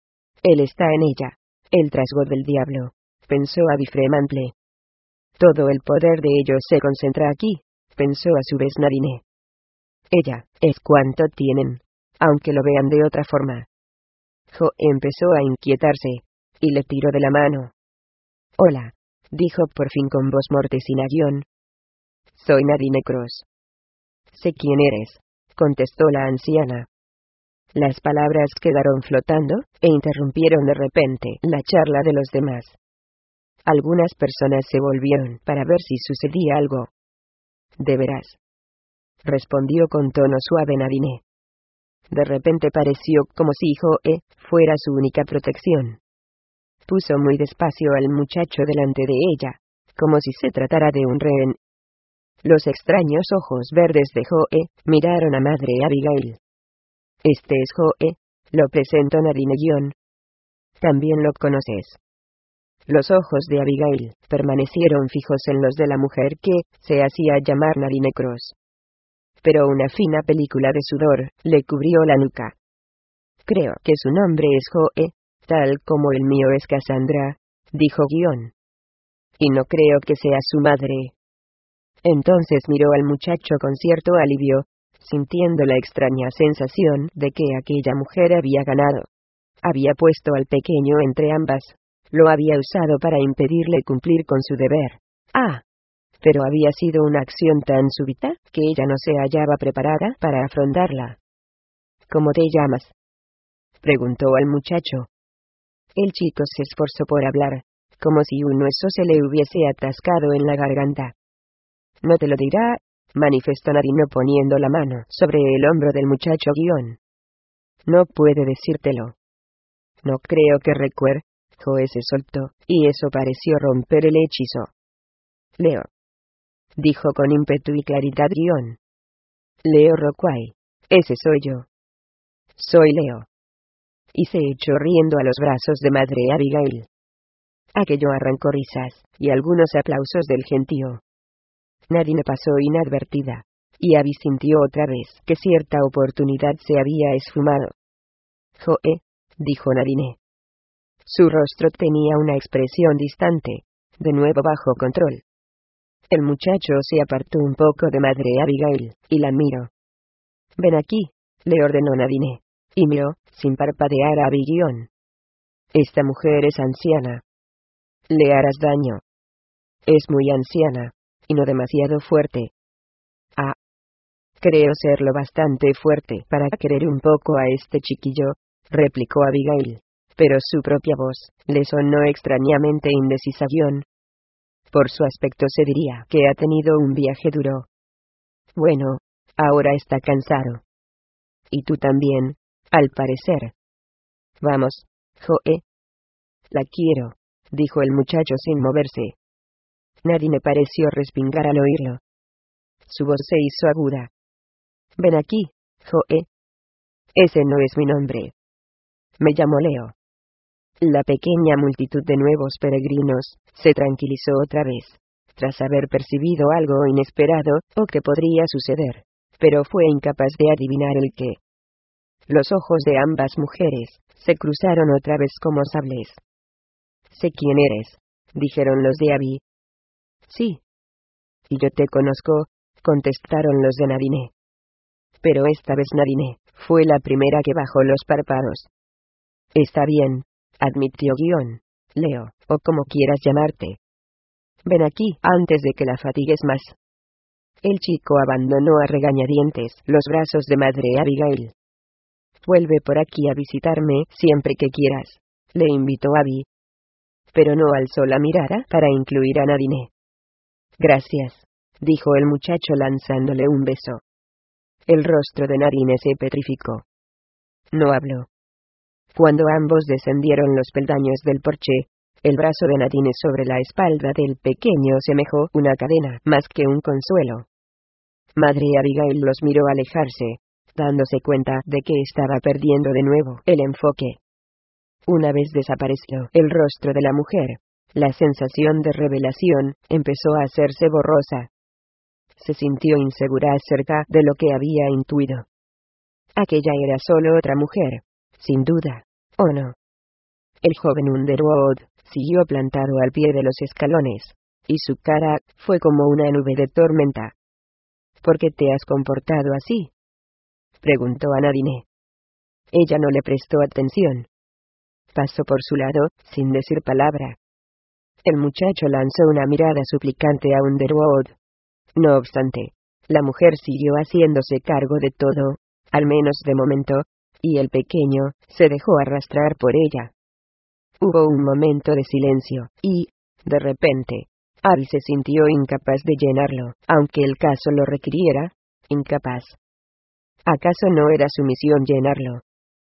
Él está en ella, el trasgo del diablo, pensó Abby Fremantle. Todo el poder de ellos se concentra aquí, pensó a su vez Nadine. Ella, es cuanto tienen, aunque lo vean de otra forma. Jo empezó a inquietarse, y le tiró de la mano. Hola, dijo por fin con voz mortecina guión. Soy Nadine Cross. Sé quién eres, contestó la anciana. Las palabras quedaron flotando, e interrumpieron de repente la charla de los demás. Algunas personas se volvieron para ver si sucedía algo. ¿De veras?, respondió con tono suave Nadine. De repente pareció como si Joe fuera su única protección. Puso muy despacio al muchacho delante de ella, como si se tratara de un rehén. Los extraños ojos verdes de Joe miraron a Madre Abigail. Este es Joe, lo presentó Nadine guión. También lo conoces. Los ojos de Abigail permanecieron fijos en los de la mujer que se hacía llamar Nadine Cross. Pero una fina película de sudor le cubrió la nuca. Creo que su nombre es Joe, tal como el mío es Cassandra, dijo guión. Y no creo que sea su madre. Entonces miró al muchacho con cierto alivio, sintiendo la extraña sensación de que aquella mujer había ganado. Había puesto al pequeño entre ambas. Lo había usado para impedirle cumplir con su deber. Ah, pero había sido una acción tan súbita que ella no se hallaba preparada para afrontarla. ¿Cómo te llamas?, preguntó al muchacho. El chico se esforzó por hablar, como si un hueso se le hubiese atascado en la garganta. No te lo dirá, manifestó Nadine poniendo la mano sobre el hombro del muchacho guión. No puede decírtelo. No creo que recuerde. Joe se soltó, y eso pareció romper el hechizo. Leo, dijo con ímpetu y claridad guión. Leo Rockway, ese soy yo. Soy Leo. Y se echó riendo a los brazos de Madre Abigail. Aquello arrancó risas, y algunos aplausos del gentío. Nadine pasó inadvertida, y Abby sintió otra vez que cierta oportunidad se había esfumado. Joe, dijo Nadine. Su rostro tenía una expresión distante, de nuevo bajo control. El muchacho se apartó un poco de Madre Abigail, y la miró. Ven aquí, le ordenó Nadine, y miró, sin parpadear a Abby guión. Esta mujer es anciana. Le harás daño. Es muy anciana, y no demasiado fuerte. Ah. Creo serlo bastante fuerte para querer un poco a este chiquillo, replicó Abigail. Pero su propia voz le sonó extrañamente indecisa guión. Por su aspecto se diría que ha tenido un viaje duro. Bueno, ahora está cansado. Y tú también, al parecer. Vamos, Joe. La quiero, dijo el muchacho sin moverse. Nadine pareció respingar al oírlo. Su voz se hizo aguda. Ven aquí, Joe. Ese no es mi nombre. Me llamo Leo. La pequeña multitud de nuevos peregrinos se tranquilizó otra vez, tras haber percibido algo inesperado, o que podría suceder, pero fue incapaz de adivinar el qué. Los ojos de ambas mujeres se cruzaron otra vez como sables. «Sé quién eres», dijeron los de Abby. «Sí». «Y yo te conozco», contestaron los de Nadine. Pero esta vez Nadine fue la primera que bajó los párpados. «Está bien», admitió Guión, Leo, o como quieras llamarte. «Ven aquí, antes de que la fatigues más». El chico abandonó a regañadientes los brazos de madre Abigail. «Vuelve por aquí a visitarme siempre que quieras», le invitó Abby. Pero no alzó la mirada para incluir a Nadine. «Gracias», dijo el muchacho lanzándole un beso. El rostro de Nadine se petrificó. No habló. Cuando ambos descendieron los peldaños del porche, el brazo de Nadine sobre la espalda del pequeño semejó una cadena más que un consuelo. Madre Abigail los miró alejarse, dándose cuenta de que estaba perdiendo de nuevo el enfoque. Una vez desapareció el rostro de la mujer, la sensación de revelación empezó a hacerse borrosa. Se sintió insegura acerca de lo que había intuido. Aquella era solo otra mujer, sin duda, ¿o no? El joven Underwood siguió plantado al pie de los escalones, y su cara fue como una nube de tormenta. ¿Por qué te has comportado así?, preguntó a Nadine. Ella no le prestó atención. Pasó por su lado, sin decir palabra. El muchacho lanzó una mirada suplicante a Underwood. No obstante, la mujer siguió haciéndose cargo de todo, al menos de momento, y el pequeño se dejó arrastrar por ella. Hubo un momento de silencio, y, de repente, Abby se sintió incapaz de llenarlo, aunque el caso lo requiriera, incapaz. ¿Acaso no era su misión llenarlo?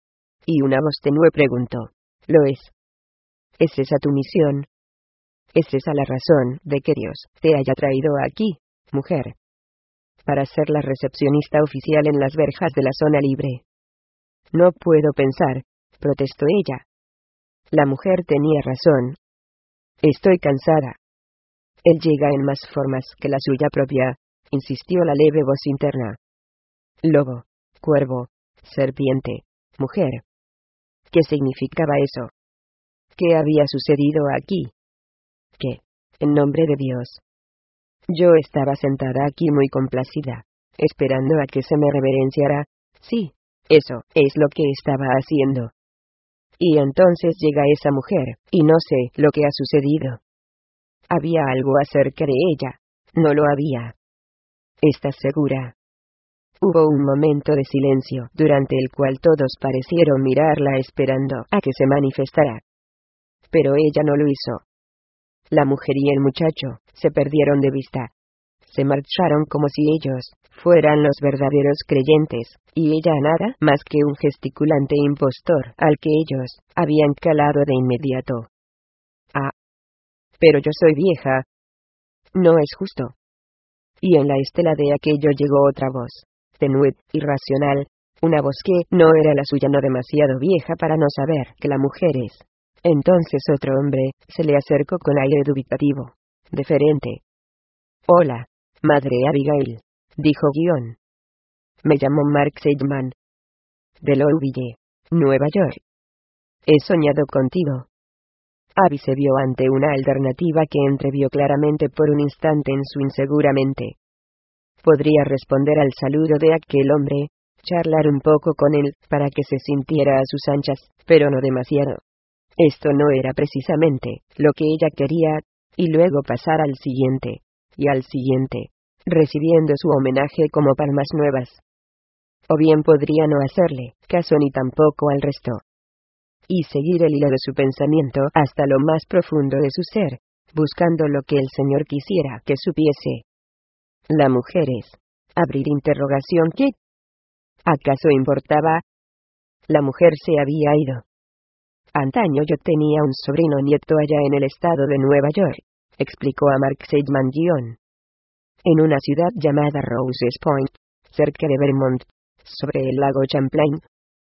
Y una voz tenue preguntó, «¿Lo es? ¿Es esa tu misión? ¿Es esa la razón de que Dios te haya traído aquí, mujer? Para ser la recepcionista oficial en las verjas de la zona libre». «No puedo pensar», protestó ella. La mujer tenía razón. «Estoy cansada». «Él llega en más formas que la suya propia», insistió la leve voz interna. «Lobo, cuervo, serpiente, mujer». ¿Qué significaba eso? ¿Qué había sucedido aquí? ¿Qué? En nombre de Dios. Yo estaba sentada aquí muy complacida, esperando a que se me reverenciara. Sí, eso es lo que estaba haciendo. Y entonces llega esa mujer, y no sé lo que ha sucedido. ¿Había algo acerca de ella? No lo había. ¿Estás segura? Hubo un momento de silencio, durante el cual todos parecieron mirarla esperando a que se manifestara. Pero ella no lo hizo. La mujer y el muchacho se perdieron de vista. Se marcharon como si ellos fueran los verdaderos creyentes, y ella nada más que un gesticulante impostor al que ellos habían calado de inmediato. «Ah. Pero yo soy vieja». «No es justo». Y en la estela de aquello llegó otra voz, tenue, irracional, una voz que no era la suya, no demasiado vieja para no saber que la mujer es. Entonces otro hombre se le acercó con aire dubitativo, deferente. «Hola, madre Abigail», dijo Guión. «Me llamo Mark Seidman. De Louisville, Nueva York. He soñado contigo». Abby se vio ante una alternativa que entrevió claramente por un instante en su insegura mente. Podría responder al saludo de aquel hombre, charlar un poco con él, para que se sintiera a sus anchas, pero no demasiado. Esto no era precisamente lo que ella quería, y luego pasar al siguiente, y al siguiente, recibiendo su homenaje como palmas nuevas. O bien podría no hacerle caso ni tampoco al resto, y seguir el hilo de su pensamiento hasta lo más profundo de su ser, buscando lo que el Señor quisiera que supiese. La mujer es. Abrir interrogación ¿qué? ¿Acaso importaba? La mujer se había ido. Antaño yo tenía un sobrino nieto allá en el estado de Nueva York, explicó a Mark Seidman guión. En una ciudad llamada Roses Point, cerca de Vermont, sobre el lago Champlain.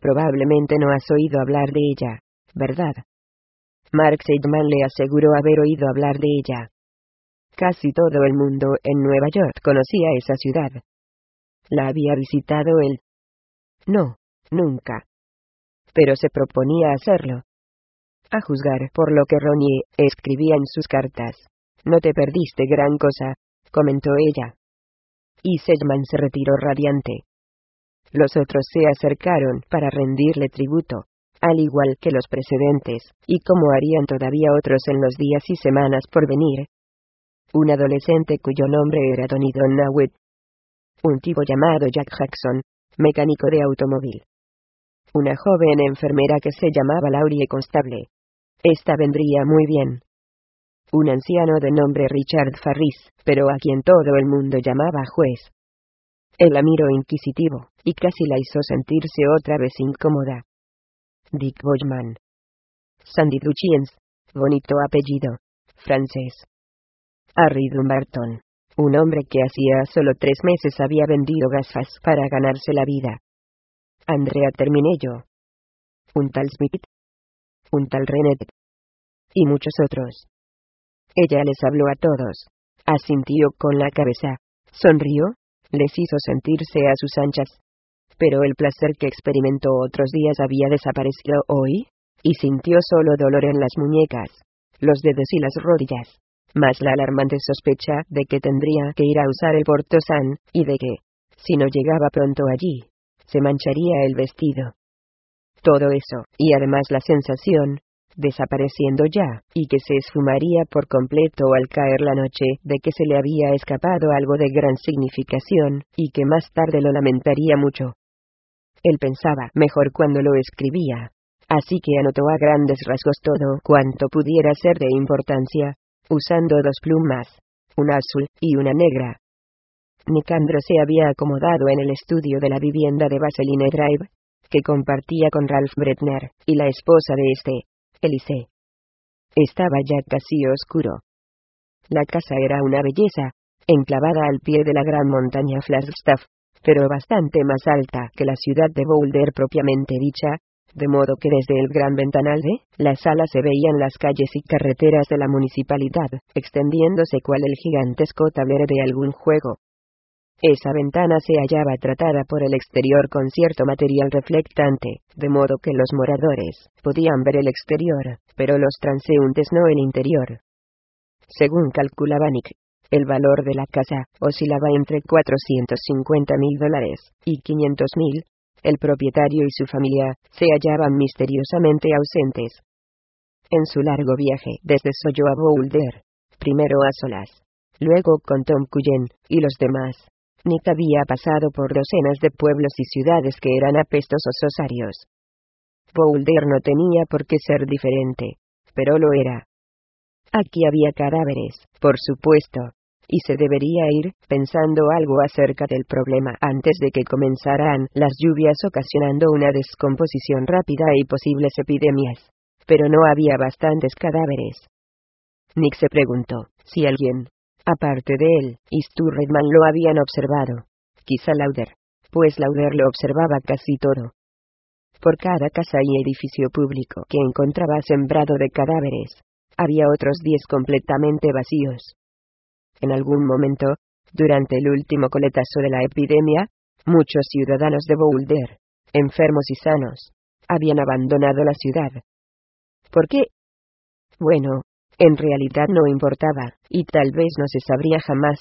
Probablemente no has oído hablar de ella, ¿verdad? Mark Sedgman le aseguró haber oído hablar de ella. Casi todo el mundo en Nueva York conocía esa ciudad. ¿La había visitado él? No, nunca. Pero se proponía hacerlo. A juzgar por lo que Ronnie escribía en sus cartas. No te perdiste gran cosa, comentó ella. Y Sedgman se retiró radiante. Los otros se acercaron para rendirle tributo, al igual que los precedentes, y como harían todavía otros en los días y semanas por venir. Un adolescente cuyo nombre era Donny Donawet. Un tipo llamado Jack Jackson, mecánico de automóvil. Una joven enfermera que se llamaba Laurie Constable. Esta vendría muy bien. Un anciano de nombre Richard Farris, pero a quien todo el mundo llamaba juez. Él la miró inquisitivo, y casi la hizo sentirse otra vez incómoda. Dick Boyman. Sandy Duchiens, bonito apellido, francés. Harry Dumbarton, un hombre que hacía solo tres meses había vendido gafas para ganarse la vida. Andrea Terminello. Un tal Smith. Un tal Renet. Y muchos otros. Ella les habló a todos. Asintió con la cabeza. Sonrió. Les hizo sentirse a sus anchas. Pero el placer que experimentó otros días había desaparecido hoy, y sintió solo dolor en las muñecas, los dedos y las rodillas, más la alarmante sospecha de que tendría que ir a usar el Portosan, y de que, si no llegaba pronto allí, se mancharía el vestido. Todo eso, y además la sensación, desapareciendo ya, y que se esfumaría por completo al caer la noche, de que se le había escapado algo de gran significación, y que más tarde lo lamentaría mucho. Él pensaba mejor cuando lo escribía, así que anotó a grandes rasgos todo cuanto pudiera ser de importancia, usando dos plumas, una azul y una negra. Nicandro se había acomodado en el estudio de la vivienda de Vaseline Drive, que compartía con Ralph Bretner, y la esposa de este, Elise. Estaba ya casi oscuro. La casa era una belleza, enclavada al pie de la gran montaña Flagstaff, pero bastante más alta que la ciudad de Boulder propiamente dicha, de modo que desde el gran ventanal de la sala se veían las calles y carreteras de la municipalidad, extendiéndose cual el gigantesco tablero de algún juego. Esa ventana se hallaba tratada por el exterior con cierto material reflectante, de modo que los moradores podían ver el exterior, pero los transeúntes no el interior. Según calculaba Nick, el valor de la casa oscilaba entre cuatrocientos cincuenta mil dólares y quinientos mil. El propietario y su familia se hallaban misteriosamente ausentes. En su largo viaje desde Soyo a Boulder, primero a solas, luego con Tom Cullen y los demás, Nick había pasado por docenas de pueblos y ciudades que eran apestosos osarios. Boulder no tenía por qué ser diferente, pero lo era. Aquí había cadáveres, por supuesto, y se debería ir pensando algo acerca del problema antes de que comenzaran las lluvias ocasionando una descomposición rápida y posibles epidemias. Pero no había bastantes cadáveres. Nick se preguntó si alguien, aparte de él y Stu Redman, lo habían observado. Quizá Lauder, pues Lauder lo observaba casi todo. Por cada casa y edificio público que encontraba sembrado de cadáveres, había otros diez completamente vacíos. En algún momento, durante el último coletazo de la epidemia, muchos ciudadanos de Boulder, enfermos y sanos, habían abandonado la ciudad. ¿Por qué? Bueno, en realidad no importaba, y tal vez no se sabría jamás.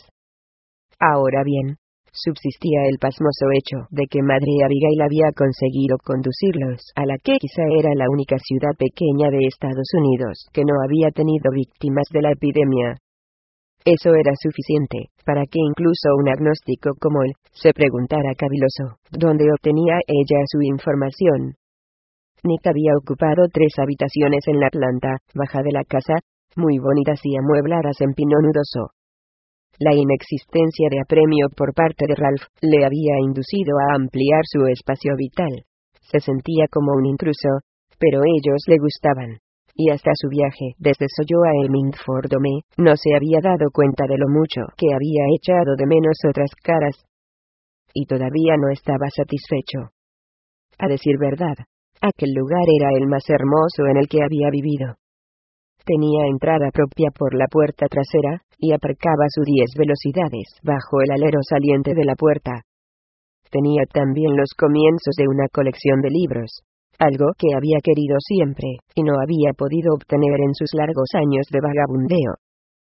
Ahora bien, subsistía el pasmoso hecho de que Madre Abigail había conseguido conducirlos a la que quizá era la única ciudad pequeña de Estados Unidos que no había tenido víctimas de la epidemia. Eso era suficiente para que incluso un agnóstico como él se preguntara caviloso dónde obtenía ella su información. Nick había ocupado tres habitaciones en la planta baja de la casa, muy bonitas y amuebladas en pino nudoso. La inexistencia de apremio por parte de Ralph le había inducido a ampliar su espacio vital. Se sentía como un intruso, pero ellos le gustaban. Y hasta su viaje desde Soyo a Hemingford-Dome, no se había dado cuenta de lo mucho que había echado de menos otras caras. Y todavía no estaba satisfecho. A decir verdad, aquel lugar era el más hermoso en el que había vivido. Tenía entrada propia por la puerta trasera, y aparcaba sus diez velocidades bajo el alero saliente de la puerta. Tenía también los comienzos de una colección de libros, algo que había querido siempre, y no había podido obtener en sus largos años de vagabundeo.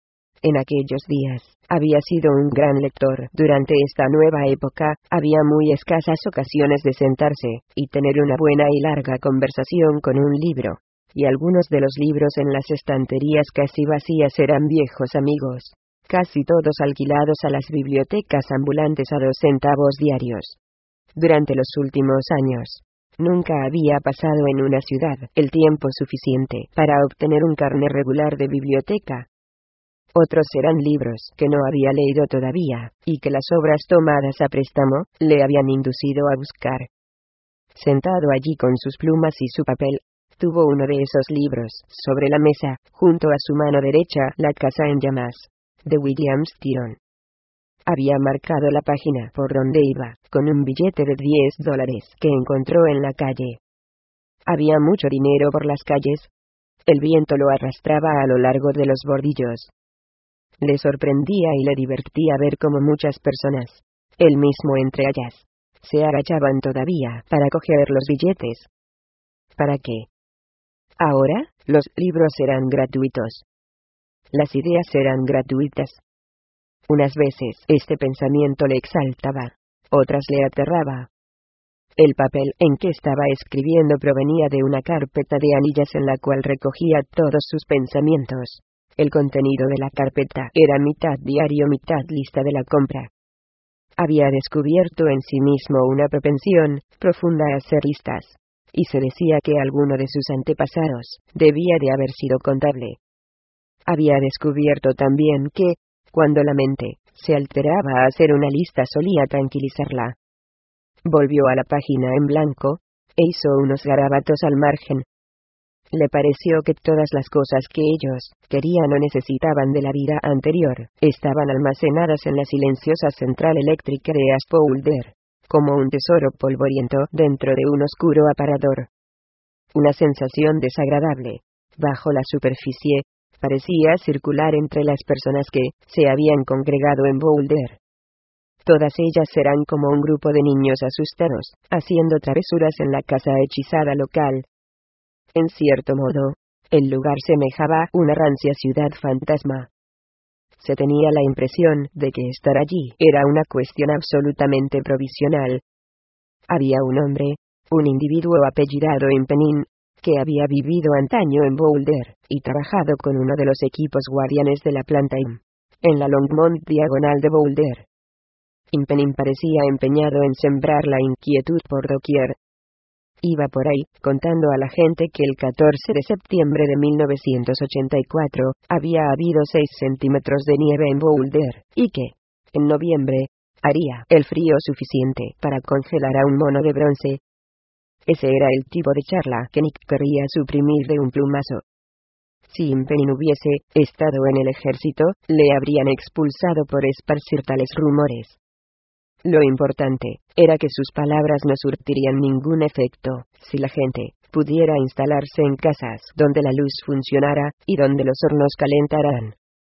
En aquellos días, había sido un gran lector. Durante esta nueva época, había muy escasas ocasiones de sentarse y tener una buena y larga conversación con un libro, y algunos de los libros en las estanterías casi vacías eran viejos amigos, casi todos alquilados a las bibliotecas ambulantes a dos centavos diarios. Durante los últimos años, nunca había pasado en una ciudad el tiempo suficiente para obtener un carné regular de biblioteca. Otros eran libros que no había leído todavía, y que las obras tomadas a préstamo le habían inducido a buscar. Sentado allí con sus plumas y su papel, tuvo uno de esos libros sobre la mesa, junto a su mano derecha, La casa en llamas, de William Styron. Había marcado la página por donde iba, con un billete de diez dólares que encontró en la calle. Había mucho dinero por las calles. El viento lo arrastraba a lo largo de los bordillos. Le sorprendía y le divertía ver cómo muchas personas, él mismo entre ellas, se agachaban todavía para coger los billetes. ¿Para qué? Ahora, los libros eran gratuitos. Las ideas eran gratuitas. Unas veces este pensamiento le exaltaba, otras le aterraba. El papel en que estaba escribiendo provenía de una carpeta de anillas en la cual recogía todos sus pensamientos. El contenido de la carpeta era mitad diario, mitad lista de la compra. Había descubierto en sí mismo una propensión profunda a hacer listas, y se decía que alguno de sus antepasados debía de haber sido contable. Había descubierto también que, cuando la mente se alteraba a hacer una lista, solía tranquilizarla. Volvió a la página en blanco, e hizo unos garabatos al margen. Le pareció que todas las cosas que ellos querían o necesitaban de la vida anterior estaban almacenadas en la silenciosa central eléctrica de Aspholder, como un tesoro polvoriento dentro de un oscuro aparador. Una sensación desagradable, bajo la superficie, parecía circular entre las personas que se habían congregado en Boulder. Todas ellas eran como un grupo de niños asustados, haciendo travesuras en la casa hechizada local. En cierto modo, el lugar semejaba una rancia ciudad fantasma. Se tenía la impresión de que estar allí era una cuestión absolutamente provisional. Había un hombre, un individuo apellidado Impenin, que había vivido antaño en Boulder, y trabajado con uno de los equipos guardianes de la planta I M, en la Longmont diagonal de Boulder. Impenin parecía empeñado en sembrar la inquietud por doquier. Iba por ahí, contando a la gente que el catorce de septiembre de mil novecientos ochenta y cuatro, había habido seis centímetros de nieve en Boulder, y que, en noviembre, haría el frío suficiente para congelar a un mono de bronce. Ese era el tipo de charla que Nick quería suprimir de un plumazo. Si Impenin hubiese estado en el ejército, le habrían expulsado por esparcir tales rumores. Lo importante era que sus palabras no surtirían ningún efecto si la gente pudiera instalarse en casas donde la luz funcionara y donde los hornos calentaran.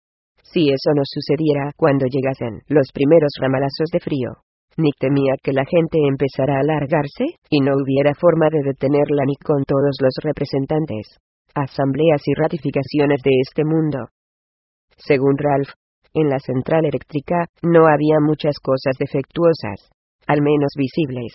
Si eso no sucediera cuando llegasen los primeros ramalazos de frío, Nick temía que la gente empezara a largarse y no hubiera forma de detenerla ni con todos los representantes, asambleas y ratificaciones de este mundo. Según Ralph, en la central eléctrica no había muchas cosas defectuosas, al menos visibles.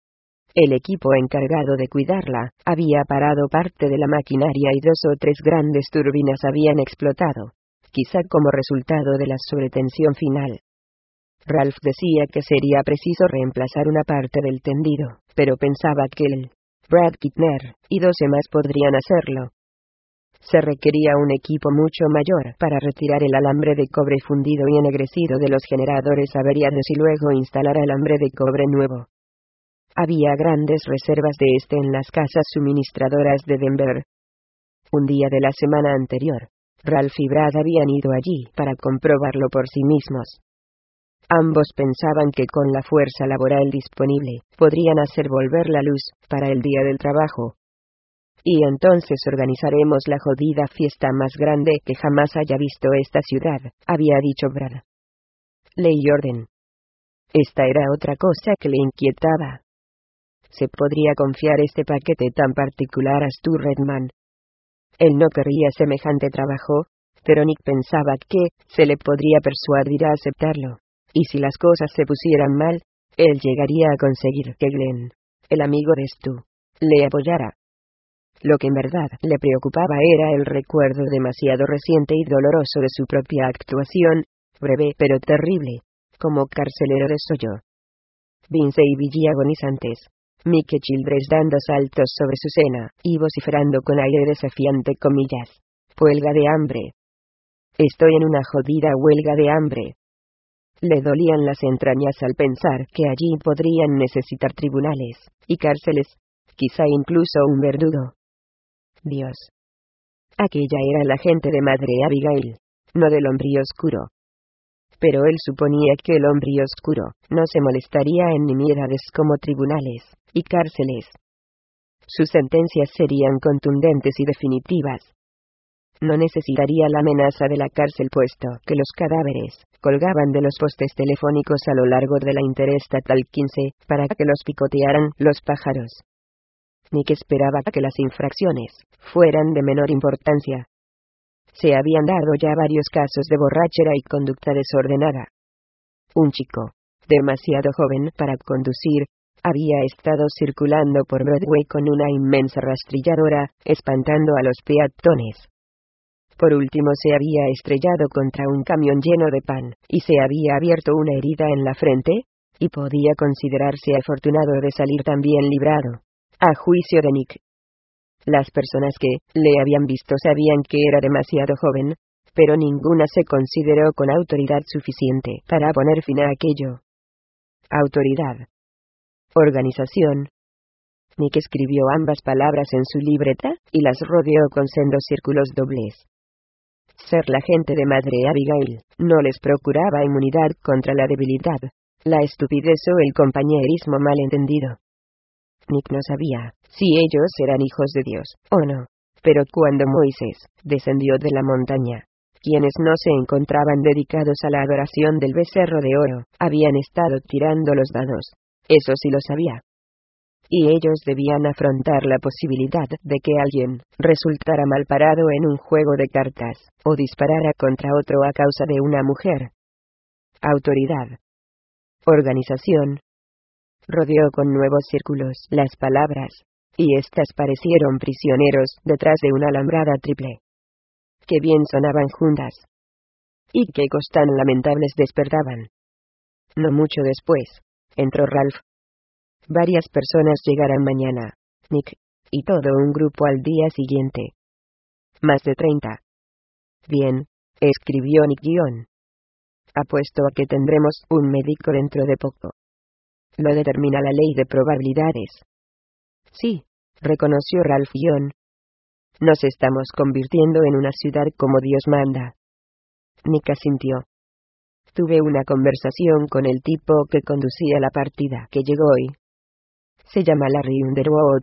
El equipo encargado de cuidarla había parado parte de la maquinaria y dos o tres grandes turbinas habían explotado, quizá como resultado de la sobretensión final. Ralph decía que sería preciso reemplazar una parte del tendido, pero pensaba que él, Brad Kittner y doce más podrían hacerlo. Se requería un equipo mucho mayor para retirar el alambre de cobre fundido y ennegrecido de los generadores averiados y luego instalar alambre de cobre nuevo. Había grandes reservas de este en las casas suministradoras de Denver. Un día de la semana anterior, Ralph y Brad habían ido allí para comprobarlo por sí mismos. Ambos pensaban que con la fuerza laboral disponible, podrían hacer volver la luz, para el día del trabajo. Y entonces organizaremos la jodida fiesta más grande que jamás haya visto esta ciudad, había dicho Brad. Ley y orden. Esta era otra cosa que le inquietaba. ¿Se podría confiar este paquete tan particular a Stu Redman? Él no querría semejante trabajo, pero Nick pensaba que se le podría persuadir a aceptarlo. Y si las cosas se pusieran mal, él llegaría a conseguir que Glenn, el amigo de Stu, le apoyara. Lo que en verdad le preocupaba era el recuerdo demasiado reciente y doloroso de su propia actuación, breve pero terrible, como carcelero de Soyo. Vince y Billy agonizantes. Mike Childress dando saltos sobre su cena, y vociferando con aire desafiante comillas. Huelga de hambre. Estoy en una jodida huelga de hambre. Le dolían las entrañas al pensar que allí podrían necesitar tribunales, y cárceles, quizá incluso un verdugo. Dios. Aquella era la gente de Madre Abigail, no del hombre oscuro. Pero él suponía que el hombre oscuro no se molestaría en nimiedades como tribunales y cárceles. Sus sentencias serían contundentes y definitivas. No necesitaría la amenaza de la cárcel puesto que los cadáveres colgaban de los postes telefónicos a lo largo de la Interestatal quince para que los picotearan los pájaros. Ni que esperaba que las infracciones fueran de menor importancia. Se habían dado ya varios casos de borrachera y conducta desordenada. Un chico, demasiado joven para conducir, había estado circulando por Broadway con una inmensa rastrilladora, espantando a los peatones. Por último se había estrellado contra un camión lleno de pan, y se había abierto una herida en la frente, y podía considerarse afortunado de salir también librado, a juicio de Nick. Las personas que le habían visto sabían que era demasiado joven, pero ninguna se consideró con autoridad suficiente para poner fin a aquello. Autoridad. Organización. Nick escribió ambas palabras en su libreta, y las rodeó con sendos círculos dobles. Ser la gente de Madre Abigail no les procuraba inmunidad contra la debilidad, la estupidez o el compañerismo malentendido. Nick no sabía si ellos eran hijos de Dios o no, pero cuando Moisés descendió de la montaña, quienes no se encontraban dedicados a la adoración del becerro de oro, habían estado tirando los dados. Eso sí lo sabía. Y ellos debían afrontar la posibilidad de que alguien resultara mal parado en un juego de cartas, o disparara contra otro a causa de una mujer. Autoridad. Organización. Rodeó con nuevos círculos las palabras, y éstas parecieron prisioneros detrás de una alambrada triple. Qué bien sonaban juntas. Y qué ecos tan lamentables despertaban. No mucho después, entró Ralph. Varias personas llegarán mañana, Nick, y todo un grupo al día siguiente. Más de treinta. Bien, escribió Nick guión. Apuesto a que tendremos un médico dentro de poco. Lo determina la ley de probabilidades. Sí, reconoció Ralph guión. Nos estamos convirtiendo en una ciudad como Dios manda. Nick asintió. Tuve una conversación con el tipo que conducía la partida que llegó hoy. Se llama Larry Underwood.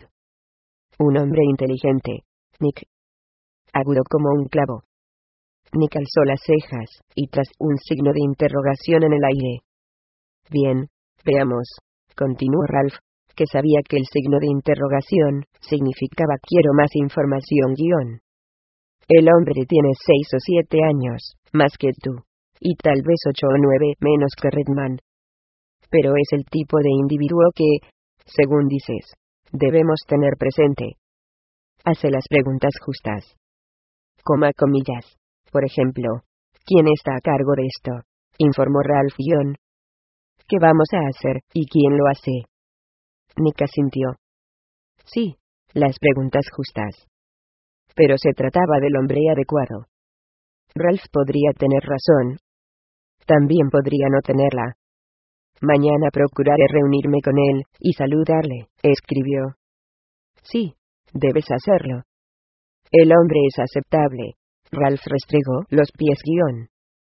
Un hombre inteligente, Nick. Agudo como un clavo. Nick alzó las cejas, y tras un signo de interrogación en el aire. Bien, veamos, continuó Ralph, que sabía que el signo de interrogación significaba quiero más información guión. El hombre tiene seis o siete años, más que tú, y tal vez ocho o nueve menos que Redman. Pero es el tipo de individuo que, según dices, debemos tener presente. Hace las preguntas justas. Coma comillas. Por ejemplo, ¿quién está a cargo de esto?, informó Ralph guión. ¿Qué vamos a hacer, y quién lo hace? Nick asintió. Sí, las preguntas justas. Pero se trataba del hombre adecuado. Ralph podría tener razón. También podría no tenerla. Mañana procuraré reunirme con él, y saludarle, escribió. Sí, debes hacerlo. El hombre es aceptable. Ralph restregó los pies guión.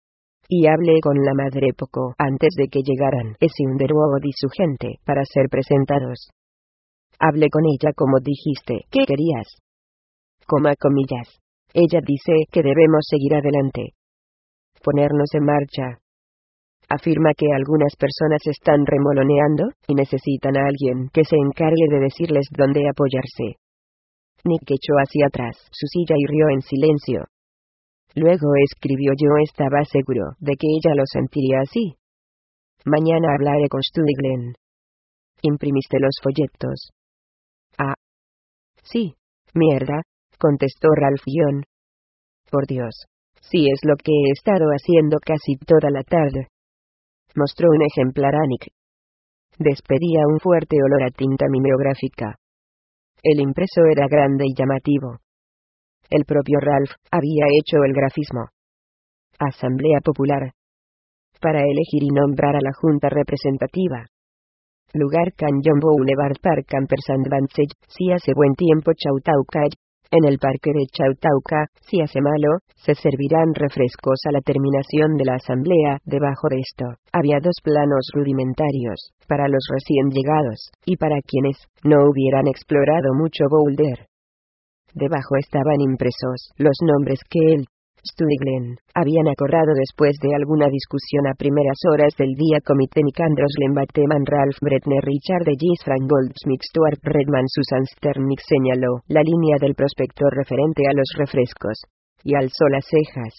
y hablé con la madre poco antes de que llegaran ese Underwood y su gente para ser presentados. Hablé con ella como dijiste que querías. Coma comillas. Ella dice que debemos seguir adelante. Ponernos en marcha. Afirma que algunas personas están remoloneando, y necesitan a alguien que se encargue de decirles dónde apoyarse. Nick echó hacia atrás su silla y rió en silencio. Luego escribió: yo estaba seguro de que ella lo sentiría así. Mañana hablaré con Studyglen. ¿Imprimiste los folletos? Ah. Sí. Mierda, contestó Ralph Guion. Por Dios. Sí, es lo que he estado haciendo casi toda la tarde. Mostró un ejemplar a Nick. Despedía un fuerte olor a tinta mimeográfica. El impreso era grande y llamativo. El propio Ralph había hecho el grafismo. Asamblea Popular. Para elegir y nombrar a la Junta Representativa. Lugar Canyon Boulevard Park Ampersand Bansage, si hace buen tiempo Chautauqua. En el parque de Chautauqua, si hace malo, se servirán refrescos a la terminación de la asamblea. Debajo de esto, había dos planos rudimentarios, para los recién llegados, y para quienes no hubieran explorado mucho Boulder. Debajo estaban impresos los nombres que él, Studyglen, habían acordado después de alguna discusión a primeras horas del día. Comité: Nick Androslen, Bateman, Ralph Bretner, Richard de Gis, Frank Goldsmith, Stuart Redman, Susan Stern. Nick señaló la línea del prospecto referente a los refrescos, y alzó las cejas.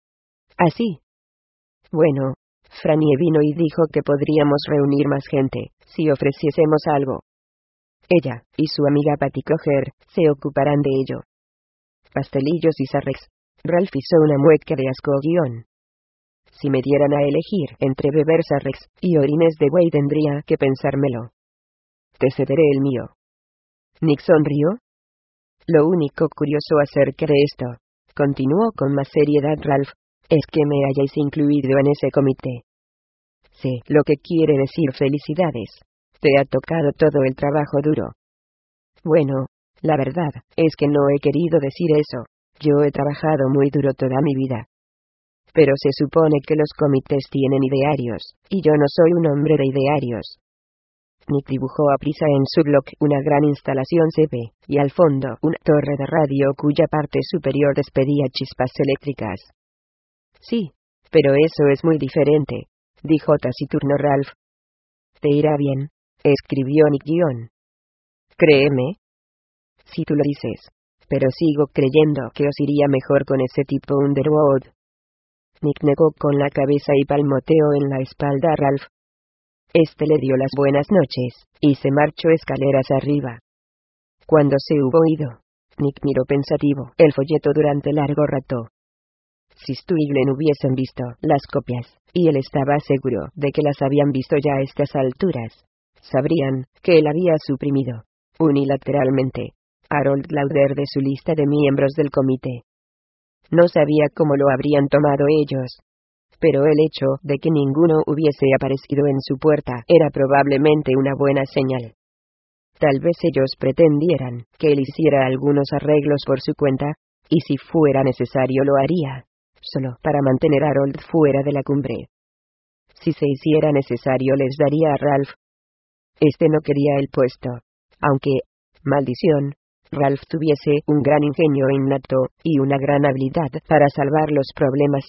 ¿Así? Bueno, Frannie vino y dijo que podríamos reunir más gente, si ofreciésemos algo. Ella, y su amiga Patty Cloger, se ocuparán de ello. Pastelillos y sarrex. Ralph hizo una mueca de asco. Guión. Si me dieran a elegir entre beber sarrex y orines de buey, tendría que pensármelo. Te cederé el mío. Nick sonrió. Lo único curioso acerca de esto, continuó con más seriedad Ralph, es que me hayáis incluido en ese comité. Sé lo que quiere decir felicidades. Te ha tocado todo el trabajo duro. Bueno, la verdad es que no he querido decir eso. Yo he trabajado muy duro toda mi vida. Pero se supone que los comités tienen idearios, y yo no soy un hombre de idearios. Nick dibujó a prisa en su blog una gran instalación C P, y al fondo una torre de radio cuya parte superior despedía chispas eléctricas. Sí, pero eso es muy diferente, dijo taciturno Ralph. Te irá bien, escribió Nick Guion. Créeme. Si tú lo dices. Pero sigo creyendo que os iría mejor con ese tipo Underwood. Nick negó con la cabeza y palmoteó en la espalda a Ralph. Este le dio las buenas noches, y se marchó escaleras arriba. Cuando se hubo ido, Nick miró pensativo el folleto durante largo rato. Si Studyglen hubiesen visto las copias, y él estaba seguro de que las habían visto ya a estas alturas, sabrían que él había suprimido, unilateralmente, Harold Lauder de su lista de miembros del comité. No sabía cómo lo habrían tomado ellos, pero el hecho de que ninguno hubiese aparecido en su puerta era probablemente una buena señal. Tal vez ellos pretendieran que él hiciera algunos arreglos por su cuenta, y si fuera necesario lo haría, solo para mantener a Harold fuera de la cumbre. Si se hiciera necesario les daría a Ralph. Este no quería el puesto, aunque, maldición, Ralph tuviese un gran ingenio innato, y una gran habilidad para salvar los problemas.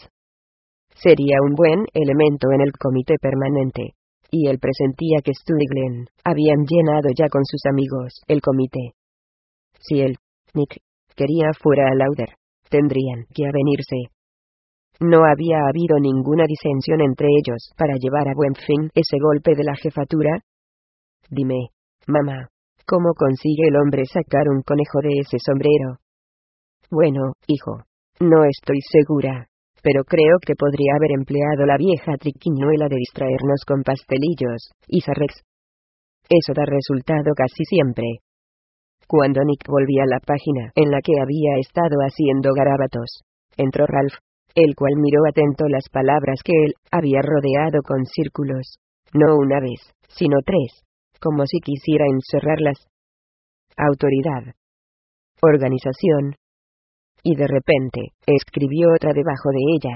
Sería un buen elemento en el comité permanente, y él presentía que Studyglen habían llenado ya con sus amigos el comité. Si él, Nick, quería fuera a Lauder, tendrían que avenirse. No había habido ninguna disensión entre ellos para llevar a buen fin ese golpe de la jefatura. Dime, mamá. ¿Cómo consigue el hombre sacar un conejo de ese sombrero? Bueno, hijo, no estoy segura, pero creo que podría haber empleado la vieja triquiñuela de distraernos con pastelillos y sarrex. Eso da resultado casi siempre. Cuando Nick volvía a la página en la que había estado haciendo garabatos, entró Ralph, el cual miró atento las palabras que él había rodeado con círculos, no una vez, sino tres. Como si quisiera encerrarlas. Autoridad. Organización. Y de repente, escribió otra debajo de ellas.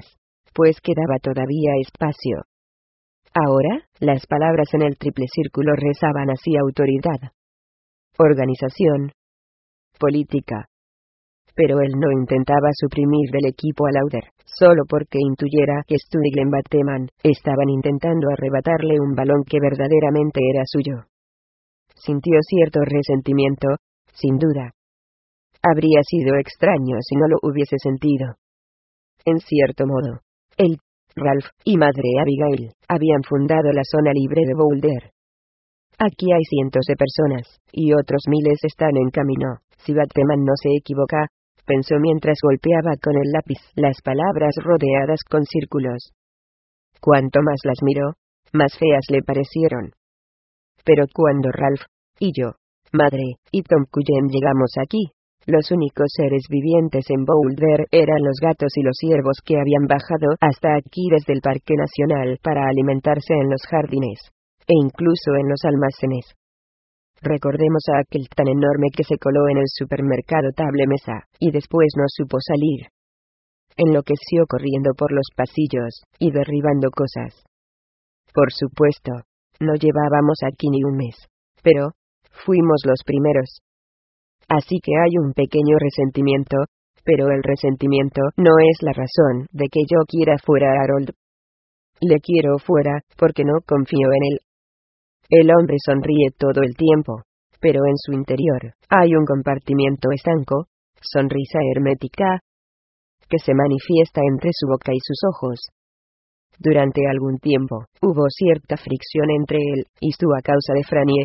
pues quedaba todavía espacio. Ahora, las palabras en el triple círculo rezaban así: autoridad, organización, política. Pero él no intentaba suprimir del equipo a Lauder, solo porque intuyera que Stu y Glenn Bateman estaban intentando arrebatarle un balón que verdaderamente era suyo. Sintió cierto resentimiento, sin duda. Habría sido extraño si no lo hubiese sentido. En cierto modo, él, Ralph, y madre Abigail, habían fundado la zona libre de Boulder. Aquí hay cientos de personas, y otros miles están en camino, si Bateman no se equivoca, pensó mientras golpeaba con el lápiz las palabras rodeadas con círculos. Cuanto más las miró, más feas le parecieron. Pero cuando Ralph, y yo, madre, y Tom Cullen llegamos aquí, los únicos seres vivientes en Boulder eran los gatos y los ciervos que habían bajado hasta aquí desde el Parque Nacional para alimentarse en los jardines, e incluso en los almacenes. Recordemos a aquel tan enorme que se coló en el supermercado Table Mesa, y después no supo salir. Enloqueció corriendo por los pasillos, y derribando cosas. Por supuesto, no llevábamos aquí ni un mes, pero fuimos los primeros. Así que hay un pequeño resentimiento, pero el resentimiento no es la razón de que yo quiera fuera a Harold. Le quiero fuera, porque no confío en él. El hombre sonríe todo el tiempo, pero en su interior hay un compartimiento estanco, sonrisa hermética, que se manifiesta entre su boca y sus ojos. Durante algún tiempo, hubo cierta fricción entre él y Stu a causa de Frannie.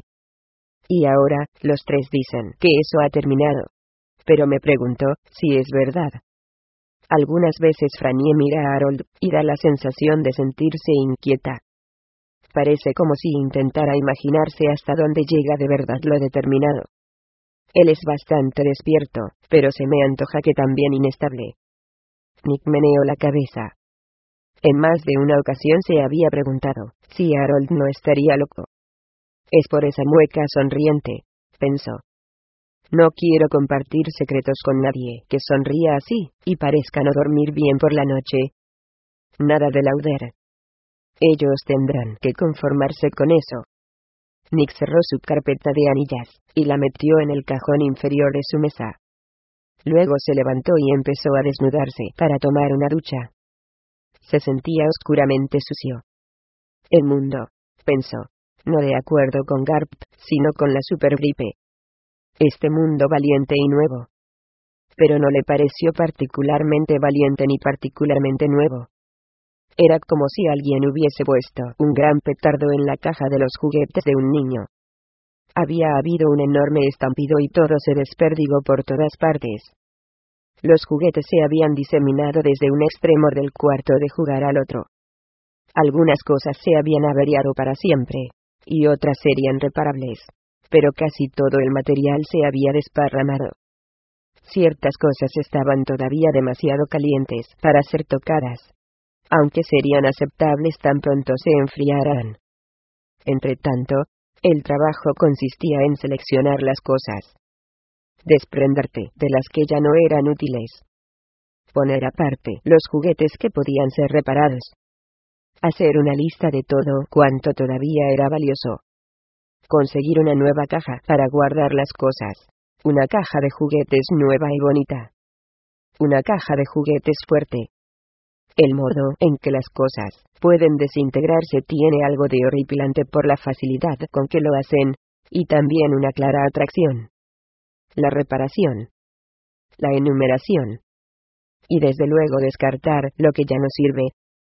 Y ahora, los tres dicen que eso ha terminado. Pero me pregunto si es verdad. Algunas veces Frannie mira a Harold, y da la sensación de sentirse inquieta. Parece como si intentara imaginarse hasta dónde llega de verdad lo determinado. Él es bastante despierto, pero se me antoja que también inestable. Nick meneó la cabeza. En más de una ocasión se había preguntado si Harold no estaría loco. Es por esa mueca sonriente, pensó. No quiero compartir secretos con nadie que sonría así, y parezca no dormir bien por la noche. Nada de Lauder. Ellos tendrán que conformarse con eso. Nick cerró su carpeta de anillas, y la metió en el cajón inferior de su mesa. Luego se levantó y empezó a desnudarse para tomar una ducha. Se sentía oscuramente sucio. El mundo, pensó, no de acuerdo con Garp, sino con la supergripe. Este mundo valiente y nuevo. Pero no le pareció particularmente valiente ni particularmente nuevo. Era como si alguien hubiese puesto un gran petardo en la caja de los juguetes de un niño. Había habido un enorme estampido y todo se desperdigó por todas partes. Los juguetes se habían diseminado desde un extremo del cuarto de jugar al otro. Algunas cosas se habían averiado para siempre, y otras serían reparables, pero casi todo el material se había desparramado. Ciertas cosas estaban todavía demasiado calientes para ser tocadas, aunque serían aceptables tan pronto se enfriaran. Entretanto, el trabajo consistía en seleccionar las cosas. Desprenderte de las que ya no eran útiles. Poner aparte los juguetes que podían ser reparados. Hacer una lista de todo cuanto todavía era valioso. Conseguir una nueva caja para guardar las cosas. Una caja de juguetes nueva y bonita. Una caja de juguetes fuerte. El modo en que las cosas pueden desintegrarse tiene algo de horripilante por la facilidad con que lo hacen, y también una clara atracción. La reparación. La enumeración. Y desde luego descartar lo que ya no sirve.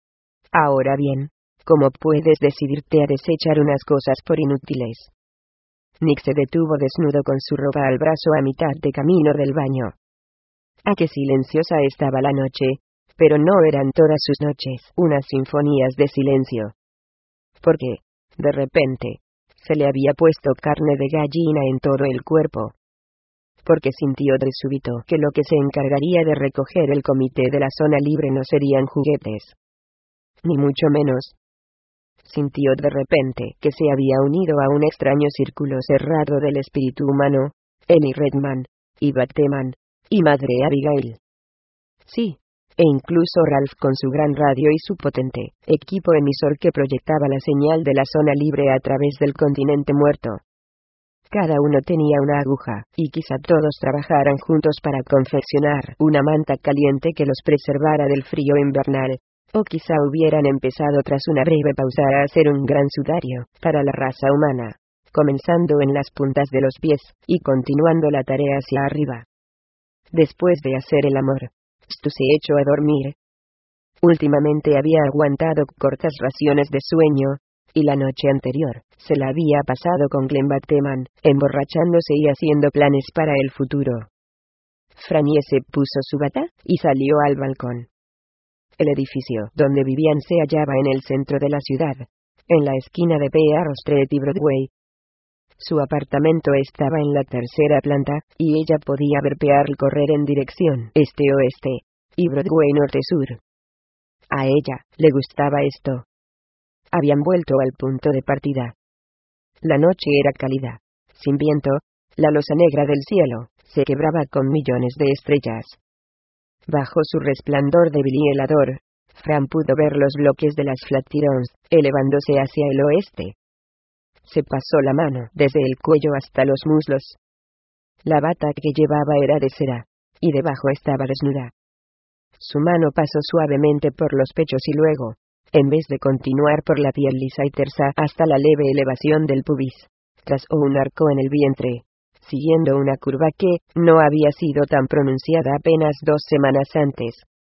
Ahora bien, ¿cómo puedes decidirte a desechar unas cosas por inútiles? Nick se detuvo desnudo con su ropa al brazo a mitad de camino del baño. Ah, qué silenciosa estaba la noche, pero no eran todas sus noches unas sinfonías de silencio. Porque, de repente, se le había puesto carne de gallina en todo el cuerpo. Porque sintió de súbito que lo que se encargaría de recoger el comité de la zona libre no serían juguetes. Ni mucho menos. Sintió de repente que se había unido a un extraño círculo cerrado del espíritu humano, él y Redman, y Bateman, y madre Abigail. Sí, e incluso Ralph con su gran radio y su potente equipo emisor que proyectaba la señal de la zona libre a través del continente muerto. Cada uno tenía una aguja, y quizá todos trabajaran juntos para confeccionar una manta caliente que los preservara del frío invernal, o quizá hubieran empezado tras una breve pausa a hacer un gran sudario para la raza humana, comenzando en las puntas de los pies, y continuando la tarea hacia arriba. Después de hacer el amor, Stu se echó a dormir. Últimamente había aguantado cortas raciones de sueño, y la noche anterior, se la había pasado con Glenn Bateman, emborrachándose y haciendo planes para el futuro. Franny se puso su bata, y salió al balcón. El edificio donde vivían se hallaba en el centro de la ciudad, en la esquina de Pearl Street y Broadway. Su apartamento estaba en la tercera planta, y ella podía ver Pearl correr en dirección este-oeste, y Broadway norte-sur. A ella le gustaba esto. Habían vuelto al punto de partida. La noche era cálida, sin viento, la losa negra del cielo se quebraba con millones de estrellas. Bajo su resplandor débil y helador, Fran pudo ver los bloques de las Flatirons elevándose hacia el oeste. Se pasó la mano desde el cuello hasta los muslos. La bata que llevaba era de cera, y debajo estaba desnuda. Su mano pasó suavemente por los pechos y luego, en vez de continuar por la piel lisa y tersa hasta la leve elevación del pubis, trazó un arco en el vientre, siguiendo una curva que no había sido tan pronunciada apenas dos semanas antes.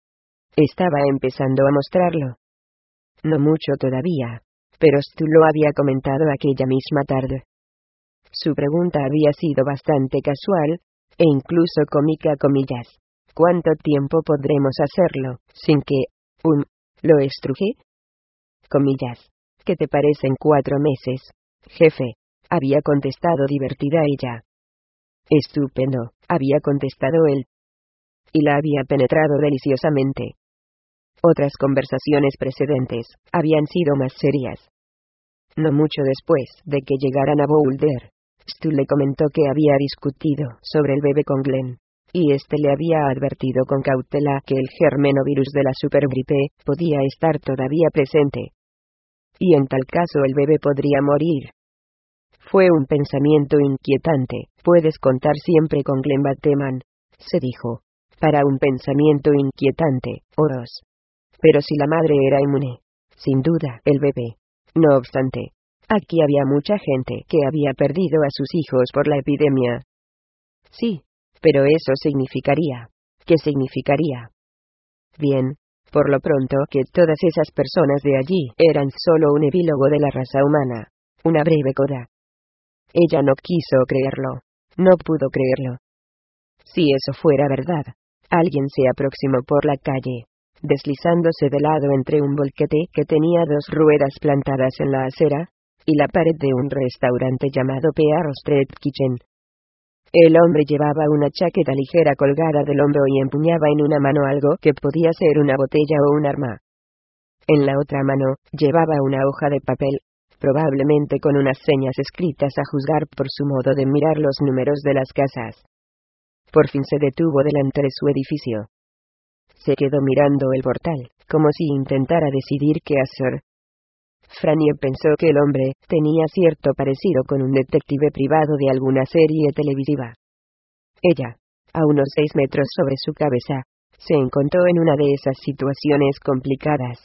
Estaba empezando a mostrarlo. No mucho todavía, pero Stu lo había comentado aquella misma tarde. Su pregunta había sido bastante casual, e incluso cómica a comillas. ¿Cuánto tiempo podremos hacerlo, sin que, um, lo estruje? Comillas. ¿Qué te parecen cuatro meses, jefe? Había contestado divertida ella. Estupendo, había contestado él. Y la había penetrado deliciosamente. Otras conversaciones precedentes habían sido más serias. No mucho después de que llegaran a Boulder, Stu le comentó que había discutido sobre el bebé con Glenn, y este le había advertido con cautela que el germenovirus de la supergripe podía estar todavía presente. Y en tal caso el bebé podría morir. Fue un pensamiento inquietante. Puedes contar siempre con Glenn Bateman, se dijo, para un pensamiento inquietante, Oros. Pero si la madre era inmune, sin duda, el bebé. No obstante, aquí había mucha gente que había perdido a sus hijos por la epidemia. Sí, pero eso significaría. ¿Qué significaría? Bien, por lo pronto que todas esas personas de allí eran solo un epílogo de la raza humana, una breve coda. Ella no quiso creerlo, no pudo creerlo. Si eso fuera verdad, alguien se aproximó por la calle, deslizándose de lado entre un volquete que tenía dos ruedas plantadas en la acera, y la pared de un restaurante llamado Pearl Street Kitchen. El hombre llevaba una chaqueta ligera colgada del hombro y empuñaba en una mano algo que podía ser una botella o un arma. En la otra mano, llevaba una hoja de papel, probablemente con unas señas escritas a juzgar por su modo de mirar los números de las casas. Por fin se detuvo delante de su edificio. Se quedó mirando el portal, como si intentara decidir qué hacer. Franny pensó que el hombre tenía cierto parecido con un detective privado de alguna serie televisiva. Ella, a unos seis metros sobre su cabeza, se encontró en una de esas situaciones complicadas.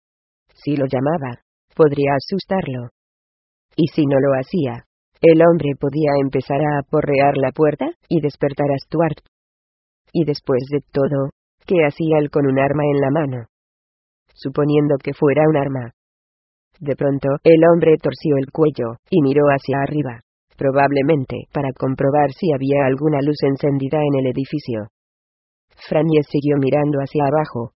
Si lo llamaba, podría asustarlo. Y si no lo hacía, el hombre podía empezar a aporrear la puerta y despertar a Stuart. Y después de todo, ¿qué hacía él con un arma en la mano? Suponiendo que fuera un arma. De pronto, el hombre torció el cuello y miró hacia arriba, probablemente para comprobar si había alguna luz encendida en el edificio. Franny siguió mirando hacia abajo.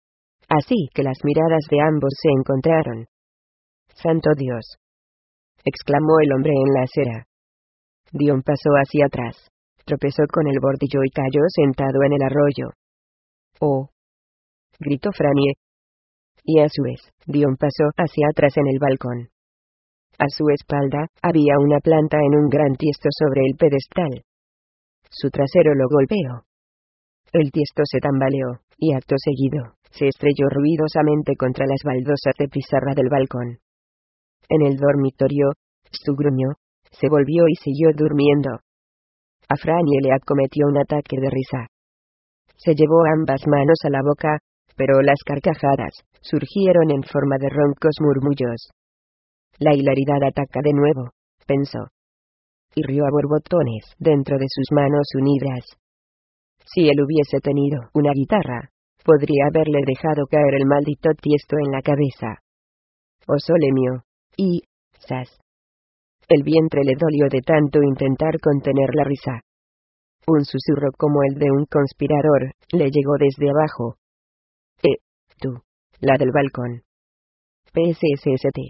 Así que las miradas de ambos se encontraron. ¡Santo Dios!, exclamó el hombre en la acera. Dio un paso hacia atrás, tropezó con el bordillo y cayó sentado en el arroyo. ¡Oh!, gritó Franny. Y a su vez, dio un paso hacia atrás en el balcón. A su espalda, había una planta en un gran tiesto sobre el pedestal. Su trasero lo golpeó. El tiesto se tambaleó, y acto seguido, se estrelló ruidosamente contra las baldosas de pizarra del balcón. En el dormitorio, Stu gruñó, se volvió y siguió durmiendo. A Franny le acometió un ataque de risa. Se llevó ambas manos a la boca, pero las carcajadas surgieron en forma de roncos murmullos. La hilaridad ataca de nuevo, pensó. Y rió a borbotones dentro de sus manos unidas. Si él hubiese tenido una guitarra, podría haberle dejado caer el maldito tiesto en la cabeza. Oso lemió, y, ¡zas! El vientre le dolió de tanto intentar contener la risa. Un susurro como el de un conspirador le llegó desde abajo. Eh, tú, la del balcón. P S S S T.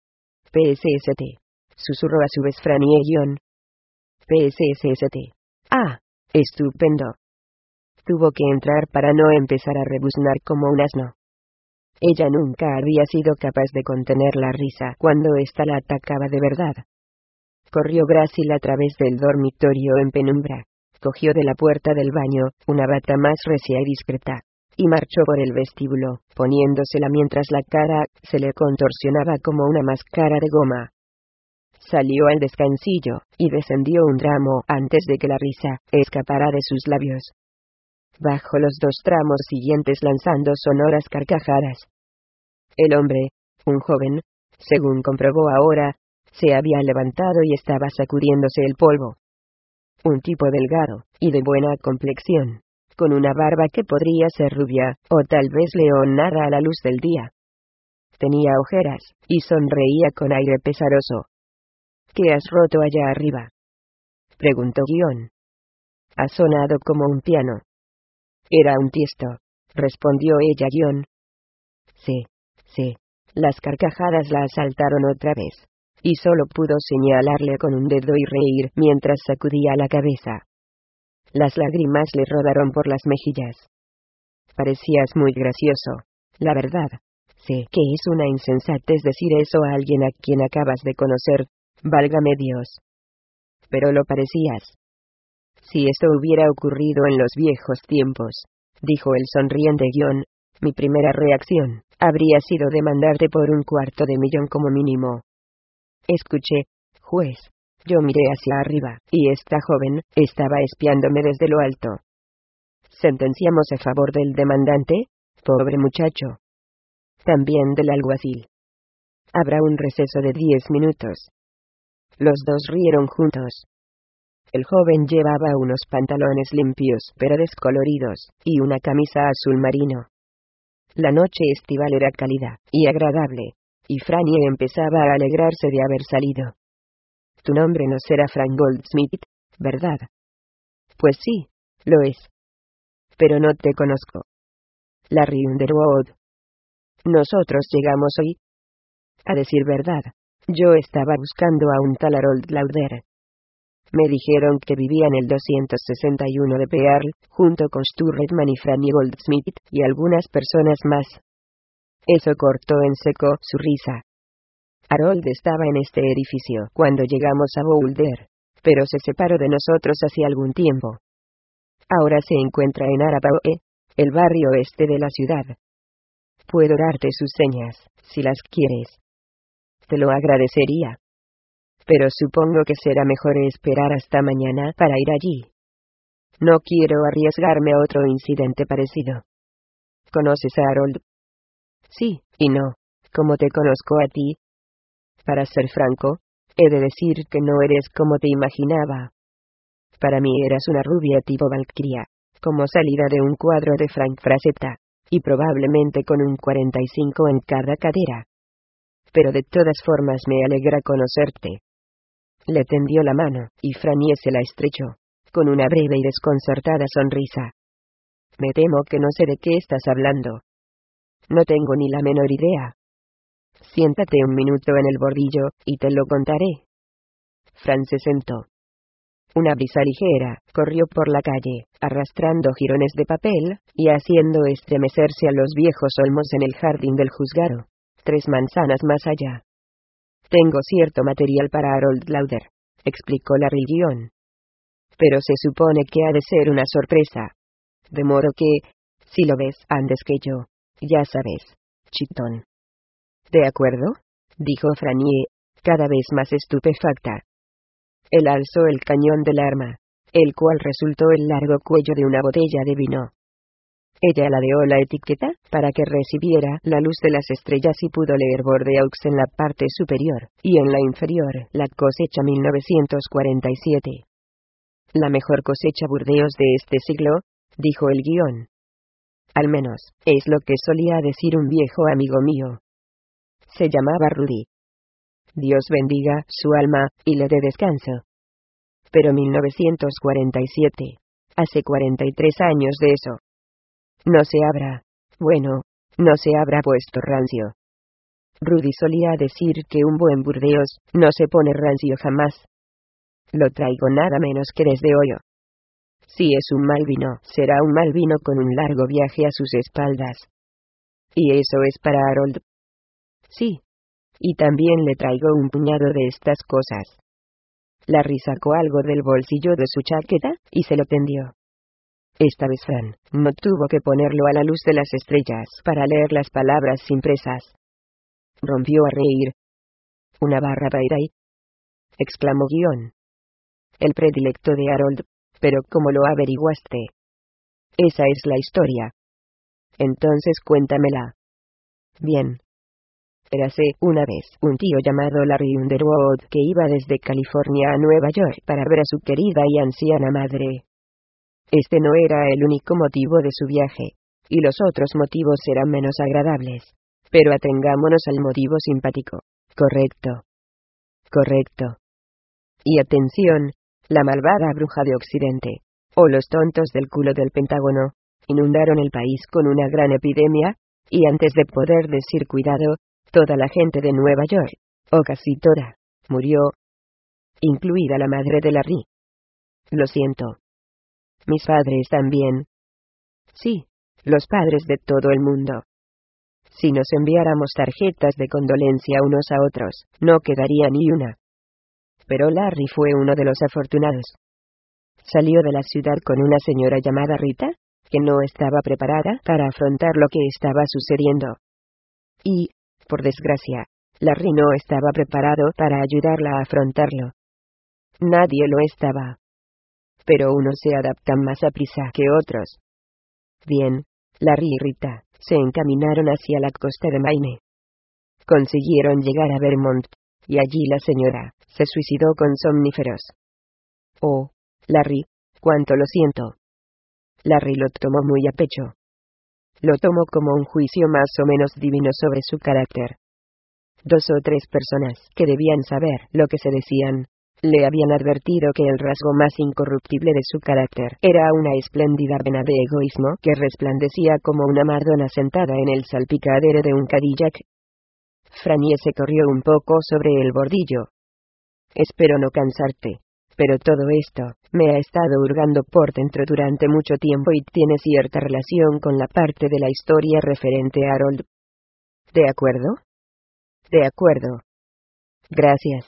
P S S T. Susurró a su vez Franny Guión. P S S S T. Ah, estupendo. Tuvo que entrar para no empezar a rebuznar como un asno. Ella nunca había sido capaz de contener la risa cuando ésta la atacaba de verdad. Corrió grácil a través del dormitorio en penumbra, cogió de la puerta del baño una bata más recia y discreta, y marchó por el vestíbulo, poniéndosela mientras la cara se le contorsionaba como una máscara de goma. Salió al descansillo, y descendió un tramo antes de que la risa escapara de sus labios. Bajó los dos tramos siguientes lanzando sonoras carcajadas. El hombre, un joven, según comprobó ahora, se había levantado y estaba sacudiéndose el polvo. Un tipo delgado, y de buena complexión, con una barba que podría ser rubia, o tal vez leonada a la luz del día. Tenía ojeras, y sonreía con aire pesaroso. ¿Qué has roto allá arriba?, preguntó Guión. Ha sonado como un piano. Era un tiesto, respondió ella Guión. Sí, sí. Las carcajadas la asaltaron otra vez, y solo pudo señalarle con un dedo y reír mientras sacudía la cabeza. Las lágrimas le rodaron por las mejillas. Parecías muy gracioso, la verdad. Sé que es una insensatez decir eso a alguien a quien acabas de conocer, válgame Dios. Pero lo parecías. Si esto hubiera ocurrido en los viejos tiempos, dijo el sonriente Guión, mi primera reacción habría sido demandarte por un cuarto de millón como mínimo. Escuche, juez. Yo miré hacia arriba, y esta joven estaba espiándome desde lo alto. ¿Sentenciamos a favor del demandante? Pobre muchacho. También del alguacil. Habrá un receso de diez minutos. Los dos rieron juntos. El joven llevaba unos pantalones limpios pero descoloridos, y una camisa azul marino. La noche estival era cálida y agradable, y Franny empezaba a alegrarse de haber salido. Tu nombre no será Frank Goldsmith, ¿verdad? Pues sí, lo es. Pero no te conozco. Larry Underwood. Nosotros llegamos hoy. A decir verdad, yo estaba buscando a un tal Harold Lauder. Me dijeron que vivía en el doscientos sesenta y uno de Pearl, junto con Stu Redman y Franny Goldsmith, y algunas personas más. Eso cortó en seco su risa. Harold estaba en este edificio cuando llegamos a Boulder, pero se separó de nosotros hace algún tiempo. Ahora se encuentra en Arapahoe, el barrio oeste de la ciudad. Puedo darte sus señas, si las quieres. Te lo agradecería. Pero supongo que será mejor esperar hasta mañana para ir allí. No quiero arriesgarme a otro incidente parecido. ¿Conoces a Harold? Sí, y no. ¿Cómo te conozco a ti? Para ser franco, he de decir que no eres como te imaginaba. Para mí eras una rubia tipo Valkyria, como salida de un cuadro de Frank Frazetta, y probablemente con un cuarenta y cinco en cada cadera. Pero de todas formas me alegra conocerte. Le tendió la mano, y Franny se la estrechó, con una breve y desconcertada sonrisa. Me temo que no sé de qué estás hablando. No tengo ni la menor idea. Siéntate un minuto en el bordillo, y te lo contaré. Fran se sentó. Una brisa ligera corrió por la calle, arrastrando jirones de papel, y haciendo estremecerse a los viejos olmos en el jardín del juzgado, tres manzanas más allá. Tengo cierto material para Harold Lauder, explicó Larry Guión. Pero se supone que ha de ser una sorpresa. De modo que, si lo ves antes que yo, ya sabes, chitón. ¿De acuerdo?, dijo Franier, cada vez más estupefacta. Él alzó el cañón del arma, el cual resultó el largo cuello de una botella de vino. Ella ladeó la etiqueta, para que recibiera la luz de las estrellas y pudo leer Bordeaux en la parte superior, y en la inferior, la cosecha mil novecientos cuarenta y siete. La mejor cosecha Burdeos de este siglo, dijo el guión. Al menos, es lo que solía decir un viejo amigo mío. Se llamaba Rudy. Dios bendiga su alma, y le dé descanso. Pero mil novecientos cuarenta y siete, hace cuarenta y tres años de eso. No se habrá, bueno, no se habrá puesto rancio. Rudy solía decir que un buen Burdeos no se pone rancio jamás. Lo traigo nada menos que desde Hoyo. Si es un mal vino, será un mal vino con un largo viaje a sus espaldas. ¿Y eso es para Harold? Sí. Y también le traigo un puñado de estas cosas. Larry sacó algo del bolsillo de su chaqueta, y se lo tendió. Esta vez Fran no tuvo que ponerlo a la luz de las estrellas para leer las palabras impresas. Rompió a reír. «¿Una barra Payday?», exclamó Guión. «El predilecto de Harold, pero ¿cómo lo averiguaste?». «Esa es la historia». «Entonces cuéntamela». «Bien. Érase una vez un tío llamado Larry Underwood que iba desde California a Nueva York para ver a su querida y anciana madre. Este no era el único motivo de su viaje, y los otros motivos eran menos agradables. Pero atengámonos al motivo simpático. Correcto. Correcto. Y atención, la malvada bruja de Occidente, o los tontos del culo del Pentágono, inundaron el país con una gran epidemia, y antes de poder decir cuidado, toda la gente de Nueva York, o casi toda, murió, incluida la madre de Larry. Lo siento. Mis padres también. Sí, los padres de todo el mundo. Si nos enviáramos tarjetas de condolencia unos a otros, no quedaría ni una. Pero Larry fue uno de los afortunados. Salió de la ciudad con una señora llamada Rita, que no estaba preparada para afrontar lo que estaba sucediendo. Y, por desgracia, Larry no estaba preparado para ayudarla a afrontarlo. Nadie lo estaba. Pero unos se adaptan más a prisa que otros. Bien, Larry y Rita se encaminaron hacia la costa de Maine. Consiguieron llegar a Vermont, y allí la señora se suicidó con somníferos. Oh, Larry, cuánto lo siento. Larry lo tomó muy a pecho. Lo tomó como un juicio más o menos divino sobre su carácter. Dos o tres personas que debían saber lo que se decían, le habían advertido que el rasgo más incorruptible de su carácter era una espléndida vena de egoísmo que resplandecía como una Madonna sentada en el salpicadero de un Cadillac. Franier se corrió un poco sobre el bordillo. Espero no cansarte, pero todo esto me ha estado hurgando por dentro durante mucho tiempo y tiene cierta relación con la parte de la historia referente a Harold. ¿De acuerdo? De acuerdo. Gracias.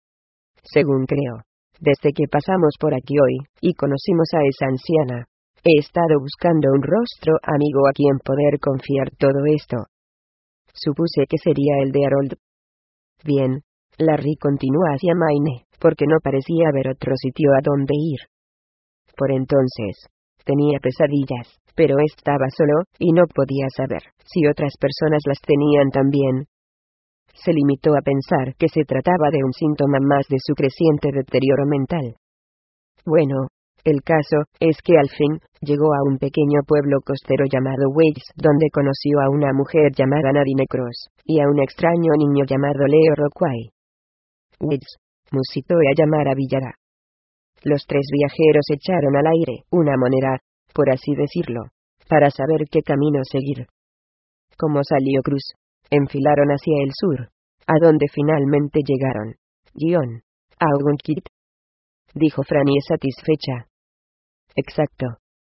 Según creo, desde que pasamos por aquí hoy, y conocimos a esa anciana, he estado buscando un rostro amigo a quien poder confiar todo esto. Supuse que sería el de Harold. Bien, Larry continuó hacia Maine, porque no parecía haber otro sitio a donde ir. Por entonces, tenía pesadillas, pero estaba solo, y no podía saber si otras personas las tenían también. Se limitó a pensar que se trataba de un síntoma más de su creciente deterioro mental. Bueno, el caso es que al fin llegó a un pequeño pueblo costero llamado Wades, donde conoció a una mujer llamada Nadine Cross, y a un extraño niño llamado Leo Rockway. Wades, musitó a llamar a Villara. Los tres viajeros echaron al aire una moneda, por así decirlo, para saber qué camino seguir. Como salió Cruz, enfilaron hacia el sur, a donde finalmente llegaron. Guión. A Woonsocket, dijo Franny satisfecha. Exacto.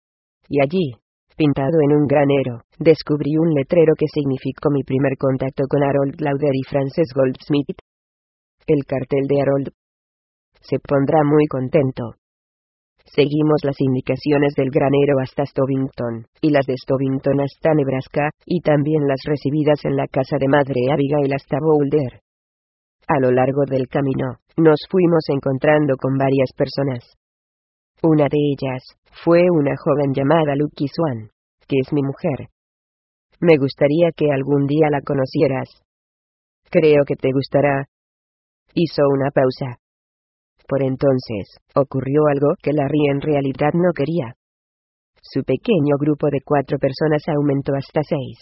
Y allí, pintado en un granero, descubrí un letrero que significó mi primer contacto con Harold Lauder y Frances Goldsmith. El cartel de Harold. Se pondrá muy contento. Seguimos las indicaciones del granero hasta Stovington, y las de Stovington hasta Nebraska, y también las recibidas en la casa de Madre Abigail hasta Boulder. A lo largo del camino, nos fuimos encontrando con varias personas. Una de ellas fue una joven llamada Lucky Swan, que es mi mujer. Me gustaría que algún día la conocieras. Creo que te gustará. Hizo una pausa. Por entonces, ocurrió algo que Larry en realidad no quería. Su pequeño grupo de cuatro personas aumentó hasta seis.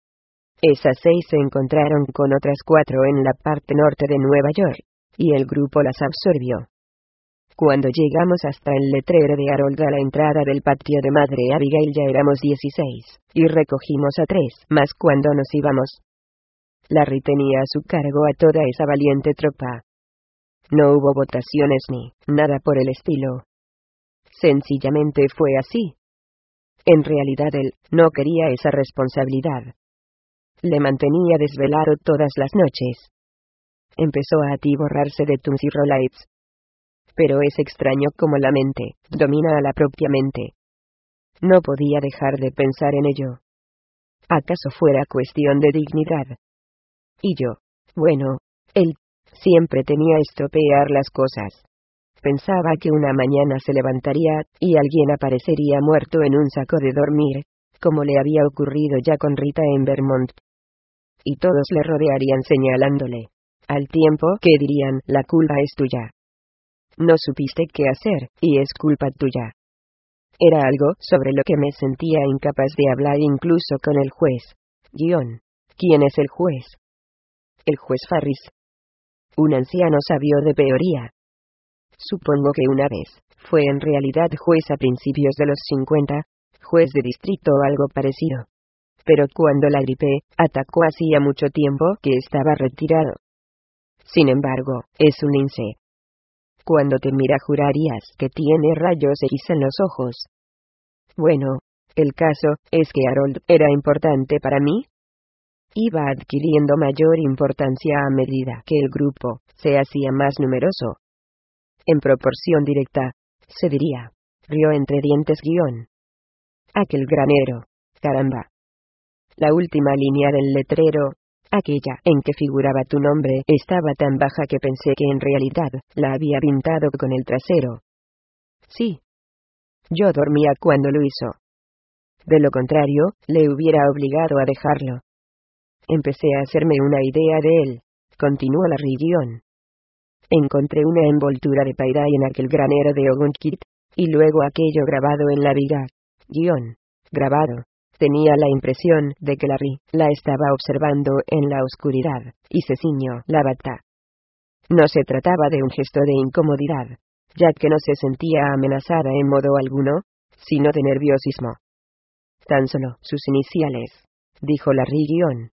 Esas seis se encontraron con otras cuatro en la parte norte de Nueva York, y el grupo las absorbió. Cuando llegamos hasta el letrero de Harold a la entrada del patio de Madre Abigail ya éramos dieciséis, y recogimos a tres más cuando nos íbamos. Larry tenía a su cargo a toda esa valiente tropa. No hubo votaciones ni nada por el estilo. Sencillamente fue así. En realidad él no quería esa responsabilidad. Le mantenía desvelado todas las noches. Empezó a atiborrarse de Tums y Rolaids. Pero es extraño cómo la mente domina a la propia mente. No podía dejar de pensar en ello. ¿Acaso fuera cuestión de dignidad? Y yo, bueno, él siempre tenía estropear las cosas. Pensaba que una mañana se levantaría, y alguien aparecería muerto en un saco de dormir, como le había ocurrido ya con Rita en Vermont. Y todos le rodearían señalándole, al tiempo que dirían, la culpa es tuya. No supiste qué hacer, y es culpa tuya. Era algo sobre lo que me sentía incapaz de hablar incluso con el juez. Guión. ¿Quién es el juez? El juez Farris. Un anciano sabio de Peoria. Supongo que una vez fue en realidad juez a principios de los cincuenta, juez de distrito o algo parecido. Pero cuando la gripe atacó hacía mucho tiempo que estaba retirado. Sin embargo, es un lince. Cuando te mira jurarías que tiene rayos X en los ojos. Bueno, el caso es que Harold era importante para mí. Iba adquiriendo mayor importancia a medida que el grupo se hacía más numeroso. En proporción directa, se diría. Rió entre dientes guión. Aquel granero. Caramba. La última línea del letrero, aquella en que figuraba tu nombre, estaba tan baja que pensé que en realidad la había pintado con el trasero. Sí. Yo dormía cuando lo hizo. De lo contrario, le hubiera obligado a dejarlo. Empecé a hacerme una idea de él. Continuó la guión. Encontré una envoltura de pairay en aquel granero de Ogunquit, y luego aquello grabado en la viga. Guión. Grabado. Tenía la impresión de que Larry la estaba observando en la oscuridad, y se ciñó la bata. No se trataba de un gesto de incomodidad, ya que no se sentía amenazada en modo alguno, sino de nerviosismo. Tan solo sus iniciales, dijo Larry guión.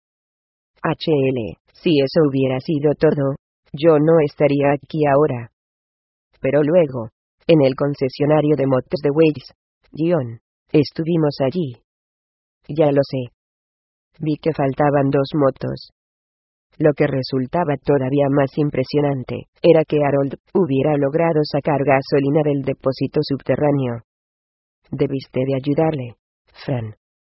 H L, si eso hubiera sido todo, yo no estaría aquí ahora. Pero luego, en el concesionario de motos de Weiss, guión, estuvimos allí. Ya lo sé. Vi que faltaban dos motos. Lo que resultaba todavía más impresionante, era que Harold hubiera logrado sacar gasolina del depósito subterráneo. Debiste de ayudarle, Fran.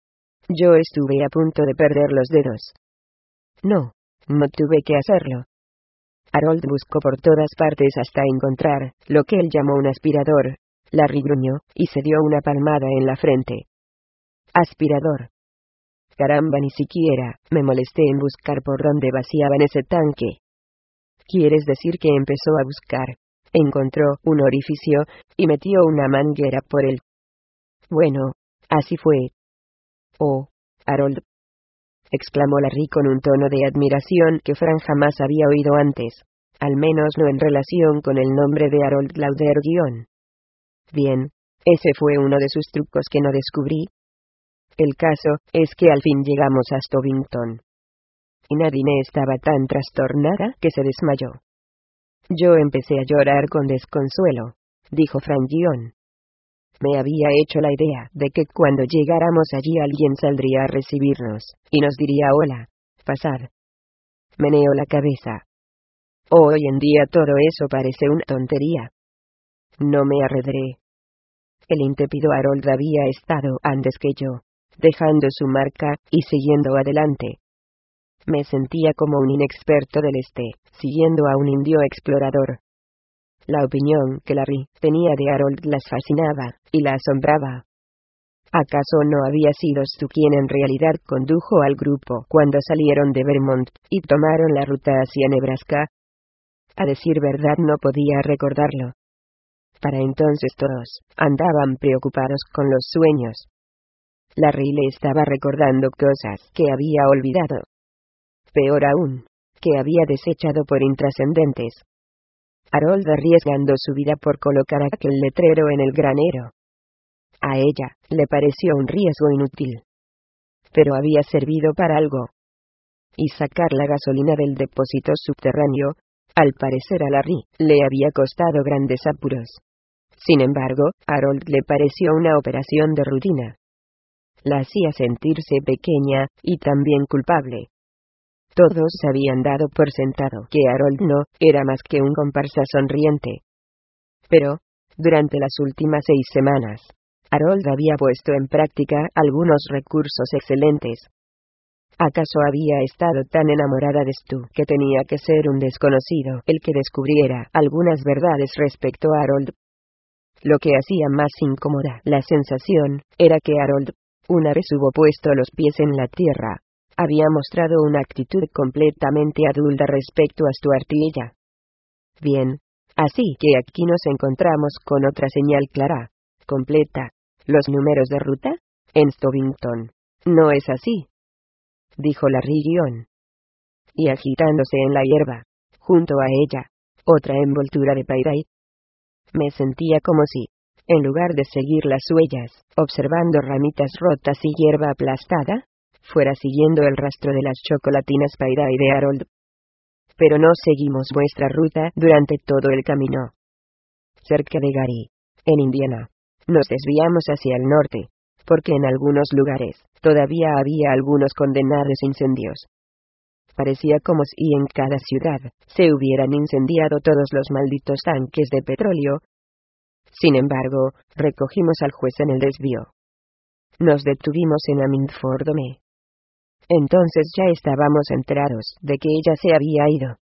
Yo estuve a punto de perder los dedos. No, no tuve que hacerlo. Harold buscó por todas partes hasta encontrar lo que él llamó un aspirador. Larry gruñó, y se dio una palmada en la frente. Aspirador. Caramba, ni siquiera me molesté en buscar por dónde vaciaban ese tanque. ¿Quieres decir que empezó a buscar? Encontró un orificio, y metió una manguera por él. Bueno, así fue. Oh, Harold, exclamó Larry con un tono de admiración que Fran jamás había oído antes, al menos no en relación con el nombre de Harold Lauder guión. Bien, ese fue uno de sus trucos que no descubrí. El caso es que al fin llegamos a Stovington. Y Nadine estaba tan trastornada que se desmayó. Yo empecé a llorar con desconsuelo, dijo Fran guión. Me había hecho la idea de que cuando llegáramos allí alguien saldría a recibirnos, y nos diría hola, pasad. Meneó la cabeza. Hoy en día todo eso parece una tontería. No me arredré. El intrépido Harold había estado antes que yo, dejando su marca, y siguiendo adelante. Me sentía como un inexperto del este, siguiendo a un indio explorador. La opinión que Larry tenía de Harold las fascinaba, y la asombraba. ¿Acaso no había sido tú quien en realidad condujo al grupo cuando salieron de Vermont, y tomaron la ruta hacia Nebraska? A decir verdad no podía recordarlo. Para entonces todos andaban preocupados con los sueños. Larry le estaba recordando cosas que había olvidado. Peor aún, que había desechado por intrascendentes. Harold arriesgando su vida por colocar aquel letrero en el granero. A ella le pareció un riesgo inútil. Pero había servido para algo. Y sacar la gasolina del depósito subterráneo, al parecer a Larry, le había costado grandes apuros. Sin embargo, a Harold le pareció una operación de rutina. La hacía sentirse pequeña, y también culpable. Todos habían dado por sentado que Harold no era más que un comparsa sonriente. Pero, durante las últimas seis semanas, Harold había puesto en práctica algunos recursos excelentes. ¿Acaso había estado tan enamorada de Stu que tenía que ser un desconocido el que descubriera algunas verdades respecto a Harold? Lo que hacía más incómoda la sensación era que Harold, una vez hubo puesto los pies en la tierra, había mostrado una actitud completamente adulta respecto a Stuart y ella. Bien, así que aquí nos encontramos con otra señal clara, completa. ¿Los números de ruta? En Stovington. ¿No es así?, dijo Larry Guion. Y agitándose en la hierba, junto a ella, otra envoltura de pyrite. Me sentía como si, en lugar de seguir las huellas, observando ramitas rotas y hierba aplastada, fuera siguiendo el rastro de las chocolatinas pyrite de Harold. Pero no seguimos vuestra ruta durante todo el camino. Cerca de Gary, en Indiana, nos desviamos hacia el norte, porque en algunos lugares, todavía había algunos condenados incendios. Parecía como si en cada ciudad, se hubieran incendiado todos los malditos tanques de petróleo. Sin embargo, recogimos al juez en el desvío. Nos detuvimos en Amindfordome. Entonces ya estábamos enterados de que ella se había ido.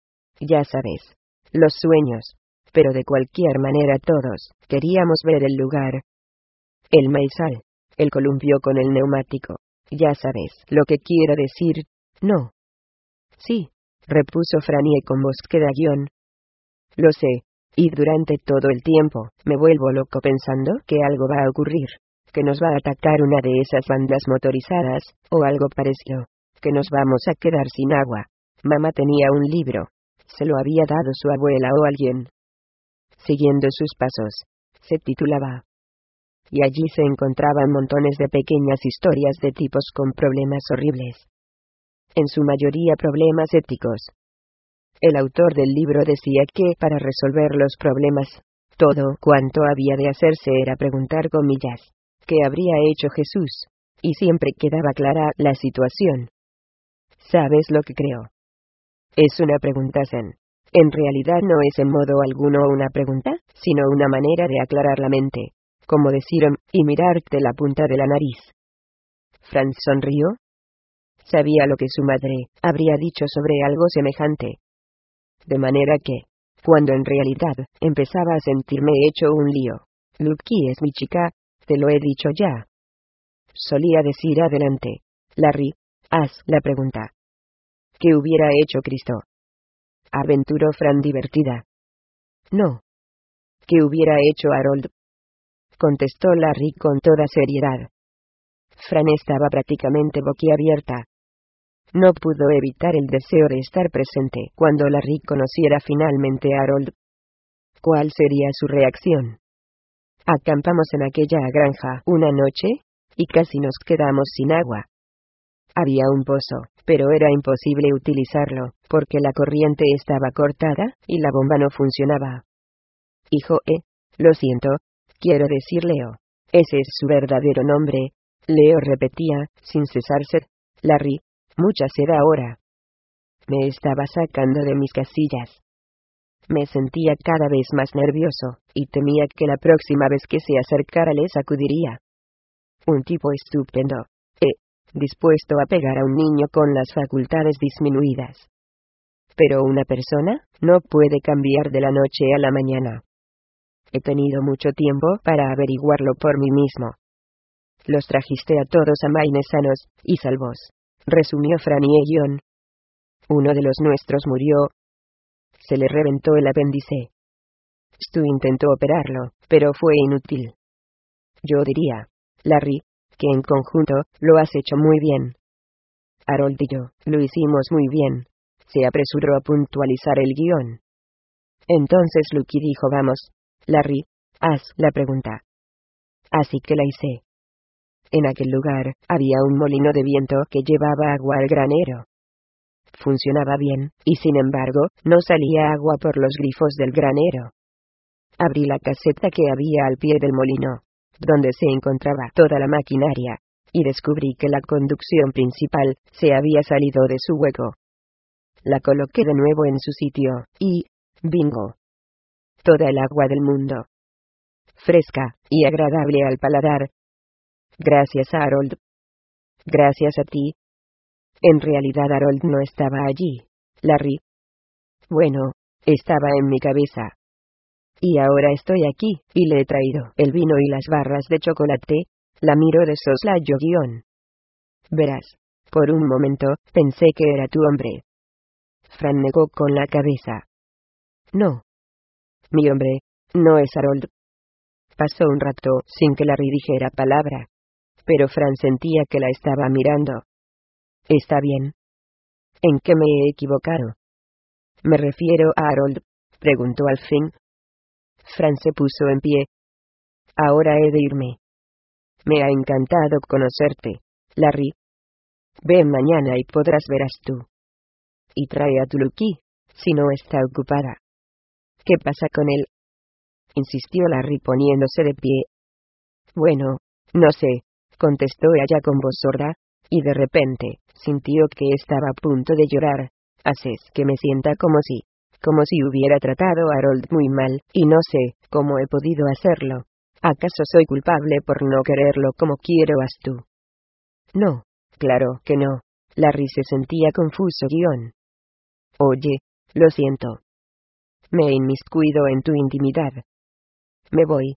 Ya sabes, los sueños. Pero de cualquier manera todos queríamos ver el lugar. El maizal, el columpio con el neumático. Ya sabes lo que quiero decir, ¿no? Sí, repuso Frannie con búsqueda guión. Lo sé, y durante todo el tiempo me vuelvo loco pensando que algo va a ocurrir, que nos va a atacar una de esas bandas motorizadas, o algo parecido, que nos vamos a quedar sin agua. Mamá tenía un libro. Se lo había dado su abuela o alguien. Siguiendo sus pasos, se titulaba. Y allí se encontraban montones de pequeñas historias de tipos con problemas horribles. En su mayoría problemas éticos. El autor del libro decía que para resolver los problemas, todo cuanto había de hacerse era preguntar comillas, ¿qué habría hecho Jesús? Y siempre quedaba clara la situación. ¿Sabes lo que creo? Es una pregunta zen. En realidad no es en modo alguno una pregunta, sino una manera de aclarar la mente, como decir um, y mirarte la punta de la nariz. Franz sonrió. Sabía lo que su madre habría dicho sobre algo semejante. De manera que, cuando en realidad empezaba a sentirme hecho un lío, Lucky es mi chica, te lo he dicho ya. Solía decir adelante, Larry, haz la pregunta. ¿Qué hubiera hecho Cristo? Aventuró Fran divertida. No. ¿Qué hubiera hecho Harold? Contestó Larry con toda seriedad. Fran estaba prácticamente boquiabierta. No pudo evitar el deseo de estar presente cuando Larry conociera finalmente a Harold. ¿Cuál sería su reacción? Acampamos en aquella granja una noche, y casi nos quedamos sin agua. Había un pozo, pero era imposible utilizarlo, porque la corriente estaba cortada, y la bomba no funcionaba. Hijo E, lo siento, quiero decir Leo. Ese es su verdadero nombre. Leo repetía, sin cesarse. Larry, mucha sed ahora. Me estaba sacando de mis casillas. Me sentía cada vez más nervioso, y temía que la próxima vez que se acercara le sacudiría. Un tipo estupendo. Eh, dispuesto a pegar a un niño con las facultades disminuidas. Pero una persona no puede cambiar de la noche a la mañana. He tenido mucho tiempo para averiguarlo por mí mismo. Los trajiste a todos a Maine sanos y salvos, resumió Franny Guion. Uno de los nuestros murió. Se le reventó el apéndice. Stu intentó operarlo, pero fue inútil. Yo diría, Larry, que en conjunto lo has hecho muy bien. Harold y yo lo hicimos muy bien. Se apresuró a puntualizar el guión. Entonces Lucky dijo: vamos, Larry, haz la pregunta. Así que la hice. En aquel lugar había un molino de viento que llevaba agua al granero. Funcionaba bien, y sin embargo, no salía agua por los grifos del granero. Abrí la caseta que había al pie del molino, donde se encontraba toda la maquinaria, y descubrí que la conducción principal se había salido de su hueco. La coloqué de nuevo en su sitio, y, bingo. Toda el agua del mundo. Fresca, y agradable al paladar. Gracias a Harold. Gracias a ti. En realidad Harold no estaba allí, Larry. Bueno, estaba en mi cabeza. Y ahora estoy aquí, y le he traído el vino y las barras de chocolate. La miro de soslayo guión. Verás, por un momento, pensé que era tu hombre. Fran negó con la cabeza. No. Mi hombre, no es Harold. Pasó un rato sin que Larry dijera palabra. Pero Fran sentía que la estaba mirando. Está bien. ¿En qué me he equivocado? Me refiero a Harold, preguntó al fin. Fran se puso en pie. Ahora he de irme. Me ha encantado conocerte, Larry. Ven mañana y podrás verás tú. Y trae a tu Lucky, si no está ocupada. ¿Qué pasa con él? Insistió Larry poniéndose de pie. Bueno, no sé, contestó ella con voz sorda, y de repente, sintió que estaba a punto de llorar. Haces que me sienta como si, como si hubiera tratado a Harold muy mal, y no sé cómo he podido hacerlo. ¿Acaso soy culpable por no quererlo como quiero a Stu? No, claro que no. Larry se sentía confuso guión. Oye, lo siento. Me he inmiscuido en tu intimidad. Me voy.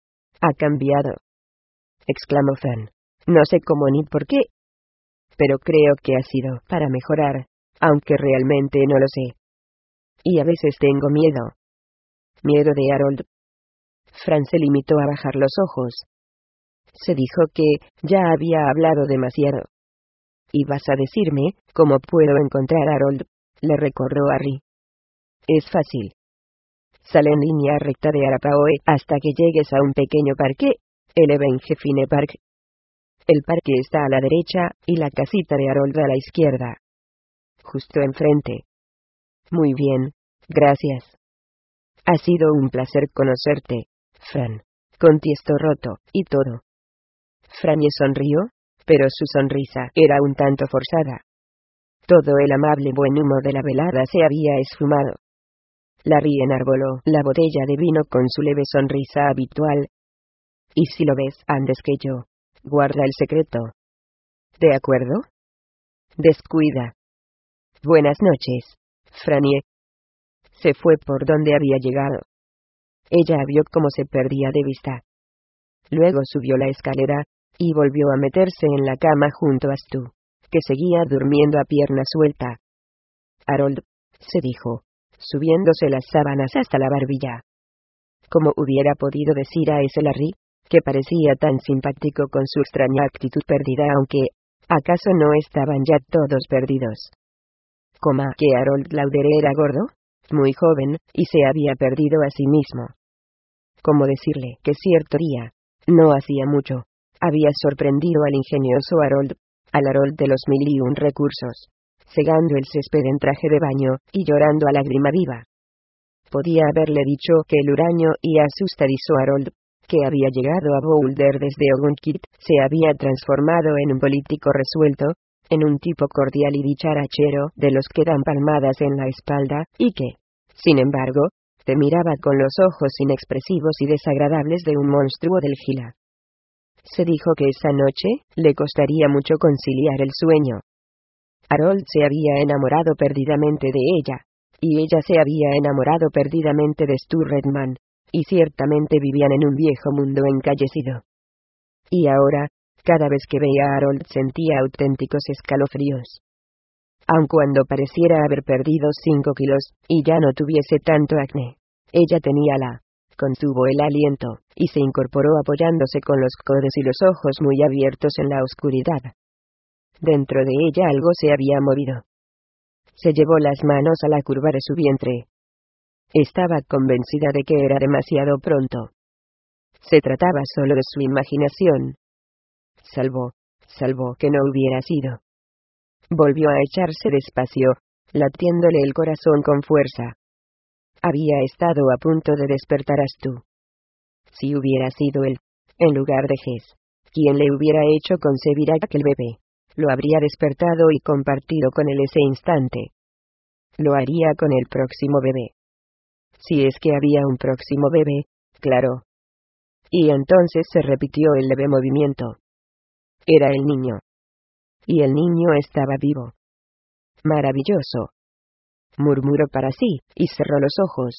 Ha cambiado, exclamó Fran. No sé cómo ni por qué. Pero creo que ha sido para mejorar, aunque realmente no lo sé. Y a veces tengo miedo. Miedo de Harold. Fran se limitó a bajar los ojos. Se dijo que ya había hablado demasiado. Y vas a decirme cómo puedo encontrar a Harold, le recordó Harry. Es fácil. Sale en línea recta de Arapahoe hasta que llegues a un pequeño parque, el Evangefine Park. El parque está a la derecha, y la casita de Harold a la izquierda. Justo enfrente. Muy bien, gracias. Ha sido un placer conocerte, Fran. Contestó roto, y todo. Franny sonrió, pero su sonrisa era un tanto forzada. Todo el amable buen humo de la velada se había esfumado. Larry enarboló la botella de vino con su leve sonrisa habitual. Y si lo ves antes que yo, guarda el secreto. ¿De acuerdo? Descuida. Buenas noches, Franny. Se fue por donde había llegado. Ella vio cómo se perdía de vista. Luego subió la escalera, y volvió a meterse en la cama junto a Stu, que seguía durmiendo a pierna suelta. Harold, se dijo, subiéndose las sábanas hasta la barbilla. ¿Cómo hubiera podido decir a ese Larry, que parecía tan simpático con su extraña actitud perdida, aunque, ¿acaso no estaban ya todos perdidos? Coma que Harold Lauder era gordo, muy joven, y se había perdido a sí mismo. ¿Cómo decirle que cierto día, no hacía mucho, había sorprendido al ingenioso Harold, al Harold de los mil y un recursos, segando el césped en traje de baño, y llorando a lágrima viva? Podía haberle dicho que el huraño y asustadizo Harold, que había llegado a Boulder desde Ogunquit, se había transformado en un político resuelto, en un tipo cordial y dicharachero de los que dan palmadas en la espalda, y que, Sin embargo, te miraba con los ojos inexpresivos y desagradables de un monstruo del Gila. Se dijo que esa noche le costaría mucho conciliar el sueño. Harold se había enamorado perdidamente de ella, y ella se había enamorado perdidamente de Stu Redman, y ciertamente vivían en un viejo mundo encallecido. Y ahora, cada vez que veía a Harold sentía auténticos escalofríos. Aun cuando pareciera haber perdido cinco kilos, y ya no tuviese tanto acné, ella tenía la... Contuvo el aliento, y se incorporó apoyándose con los codos y los ojos muy abiertos en la oscuridad. Dentro de ella algo se había movido. Se llevó las manos a la curva de su vientre. Estaba convencida de que era demasiado pronto. Se trataba solo de su imaginación. Salvo, salvo que no hubiera sido. Volvió a echarse despacio, latiéndole el corazón con fuerza. Había estado a punto de despertar a Stu. Si hubiera sido él, en lugar de Jess, quien le hubiera hecho concebir a aquel bebé, lo habría despertado y compartido con él ese instante. Lo haría con el próximo bebé. Si es que había un próximo bebé, claro. Y entonces se repitió el leve movimiento. Era el niño. Y el niño estaba vivo. Maravilloso. Murmuró para sí, y cerró los ojos.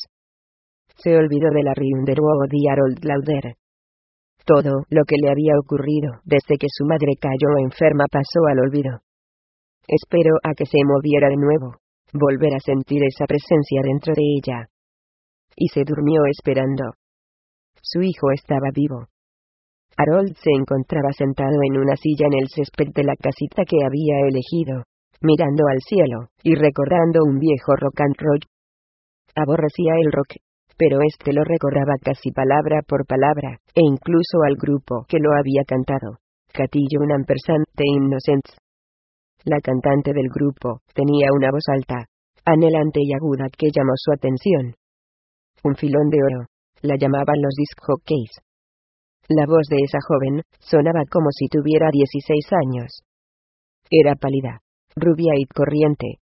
Se olvidó de la Rinderwood y Harold Lauder. Todo lo que le había ocurrido desde que su madre cayó enferma pasó al olvido. Esperó a que se moviera de nuevo, volver a sentir esa presencia dentro de ella. Y se durmió esperando. Su hijo estaba vivo. Harold se encontraba sentado en una silla en el césped de la casita que había elegido, mirando al cielo, y recordando un viejo rock and roll. Aborrecía el rock, pero este lo recordaba casi palabra por palabra, e incluso al grupo que lo había cantado, Catillo un ampersand de Innocents. La cantante del grupo tenía una voz alta, anhelante y aguda que llamó su atención. Un filón de oro, la llamaban los disc jockeys. La voz de esa joven sonaba como si tuviera dieciséis años. Era pálida, rubia y corriente,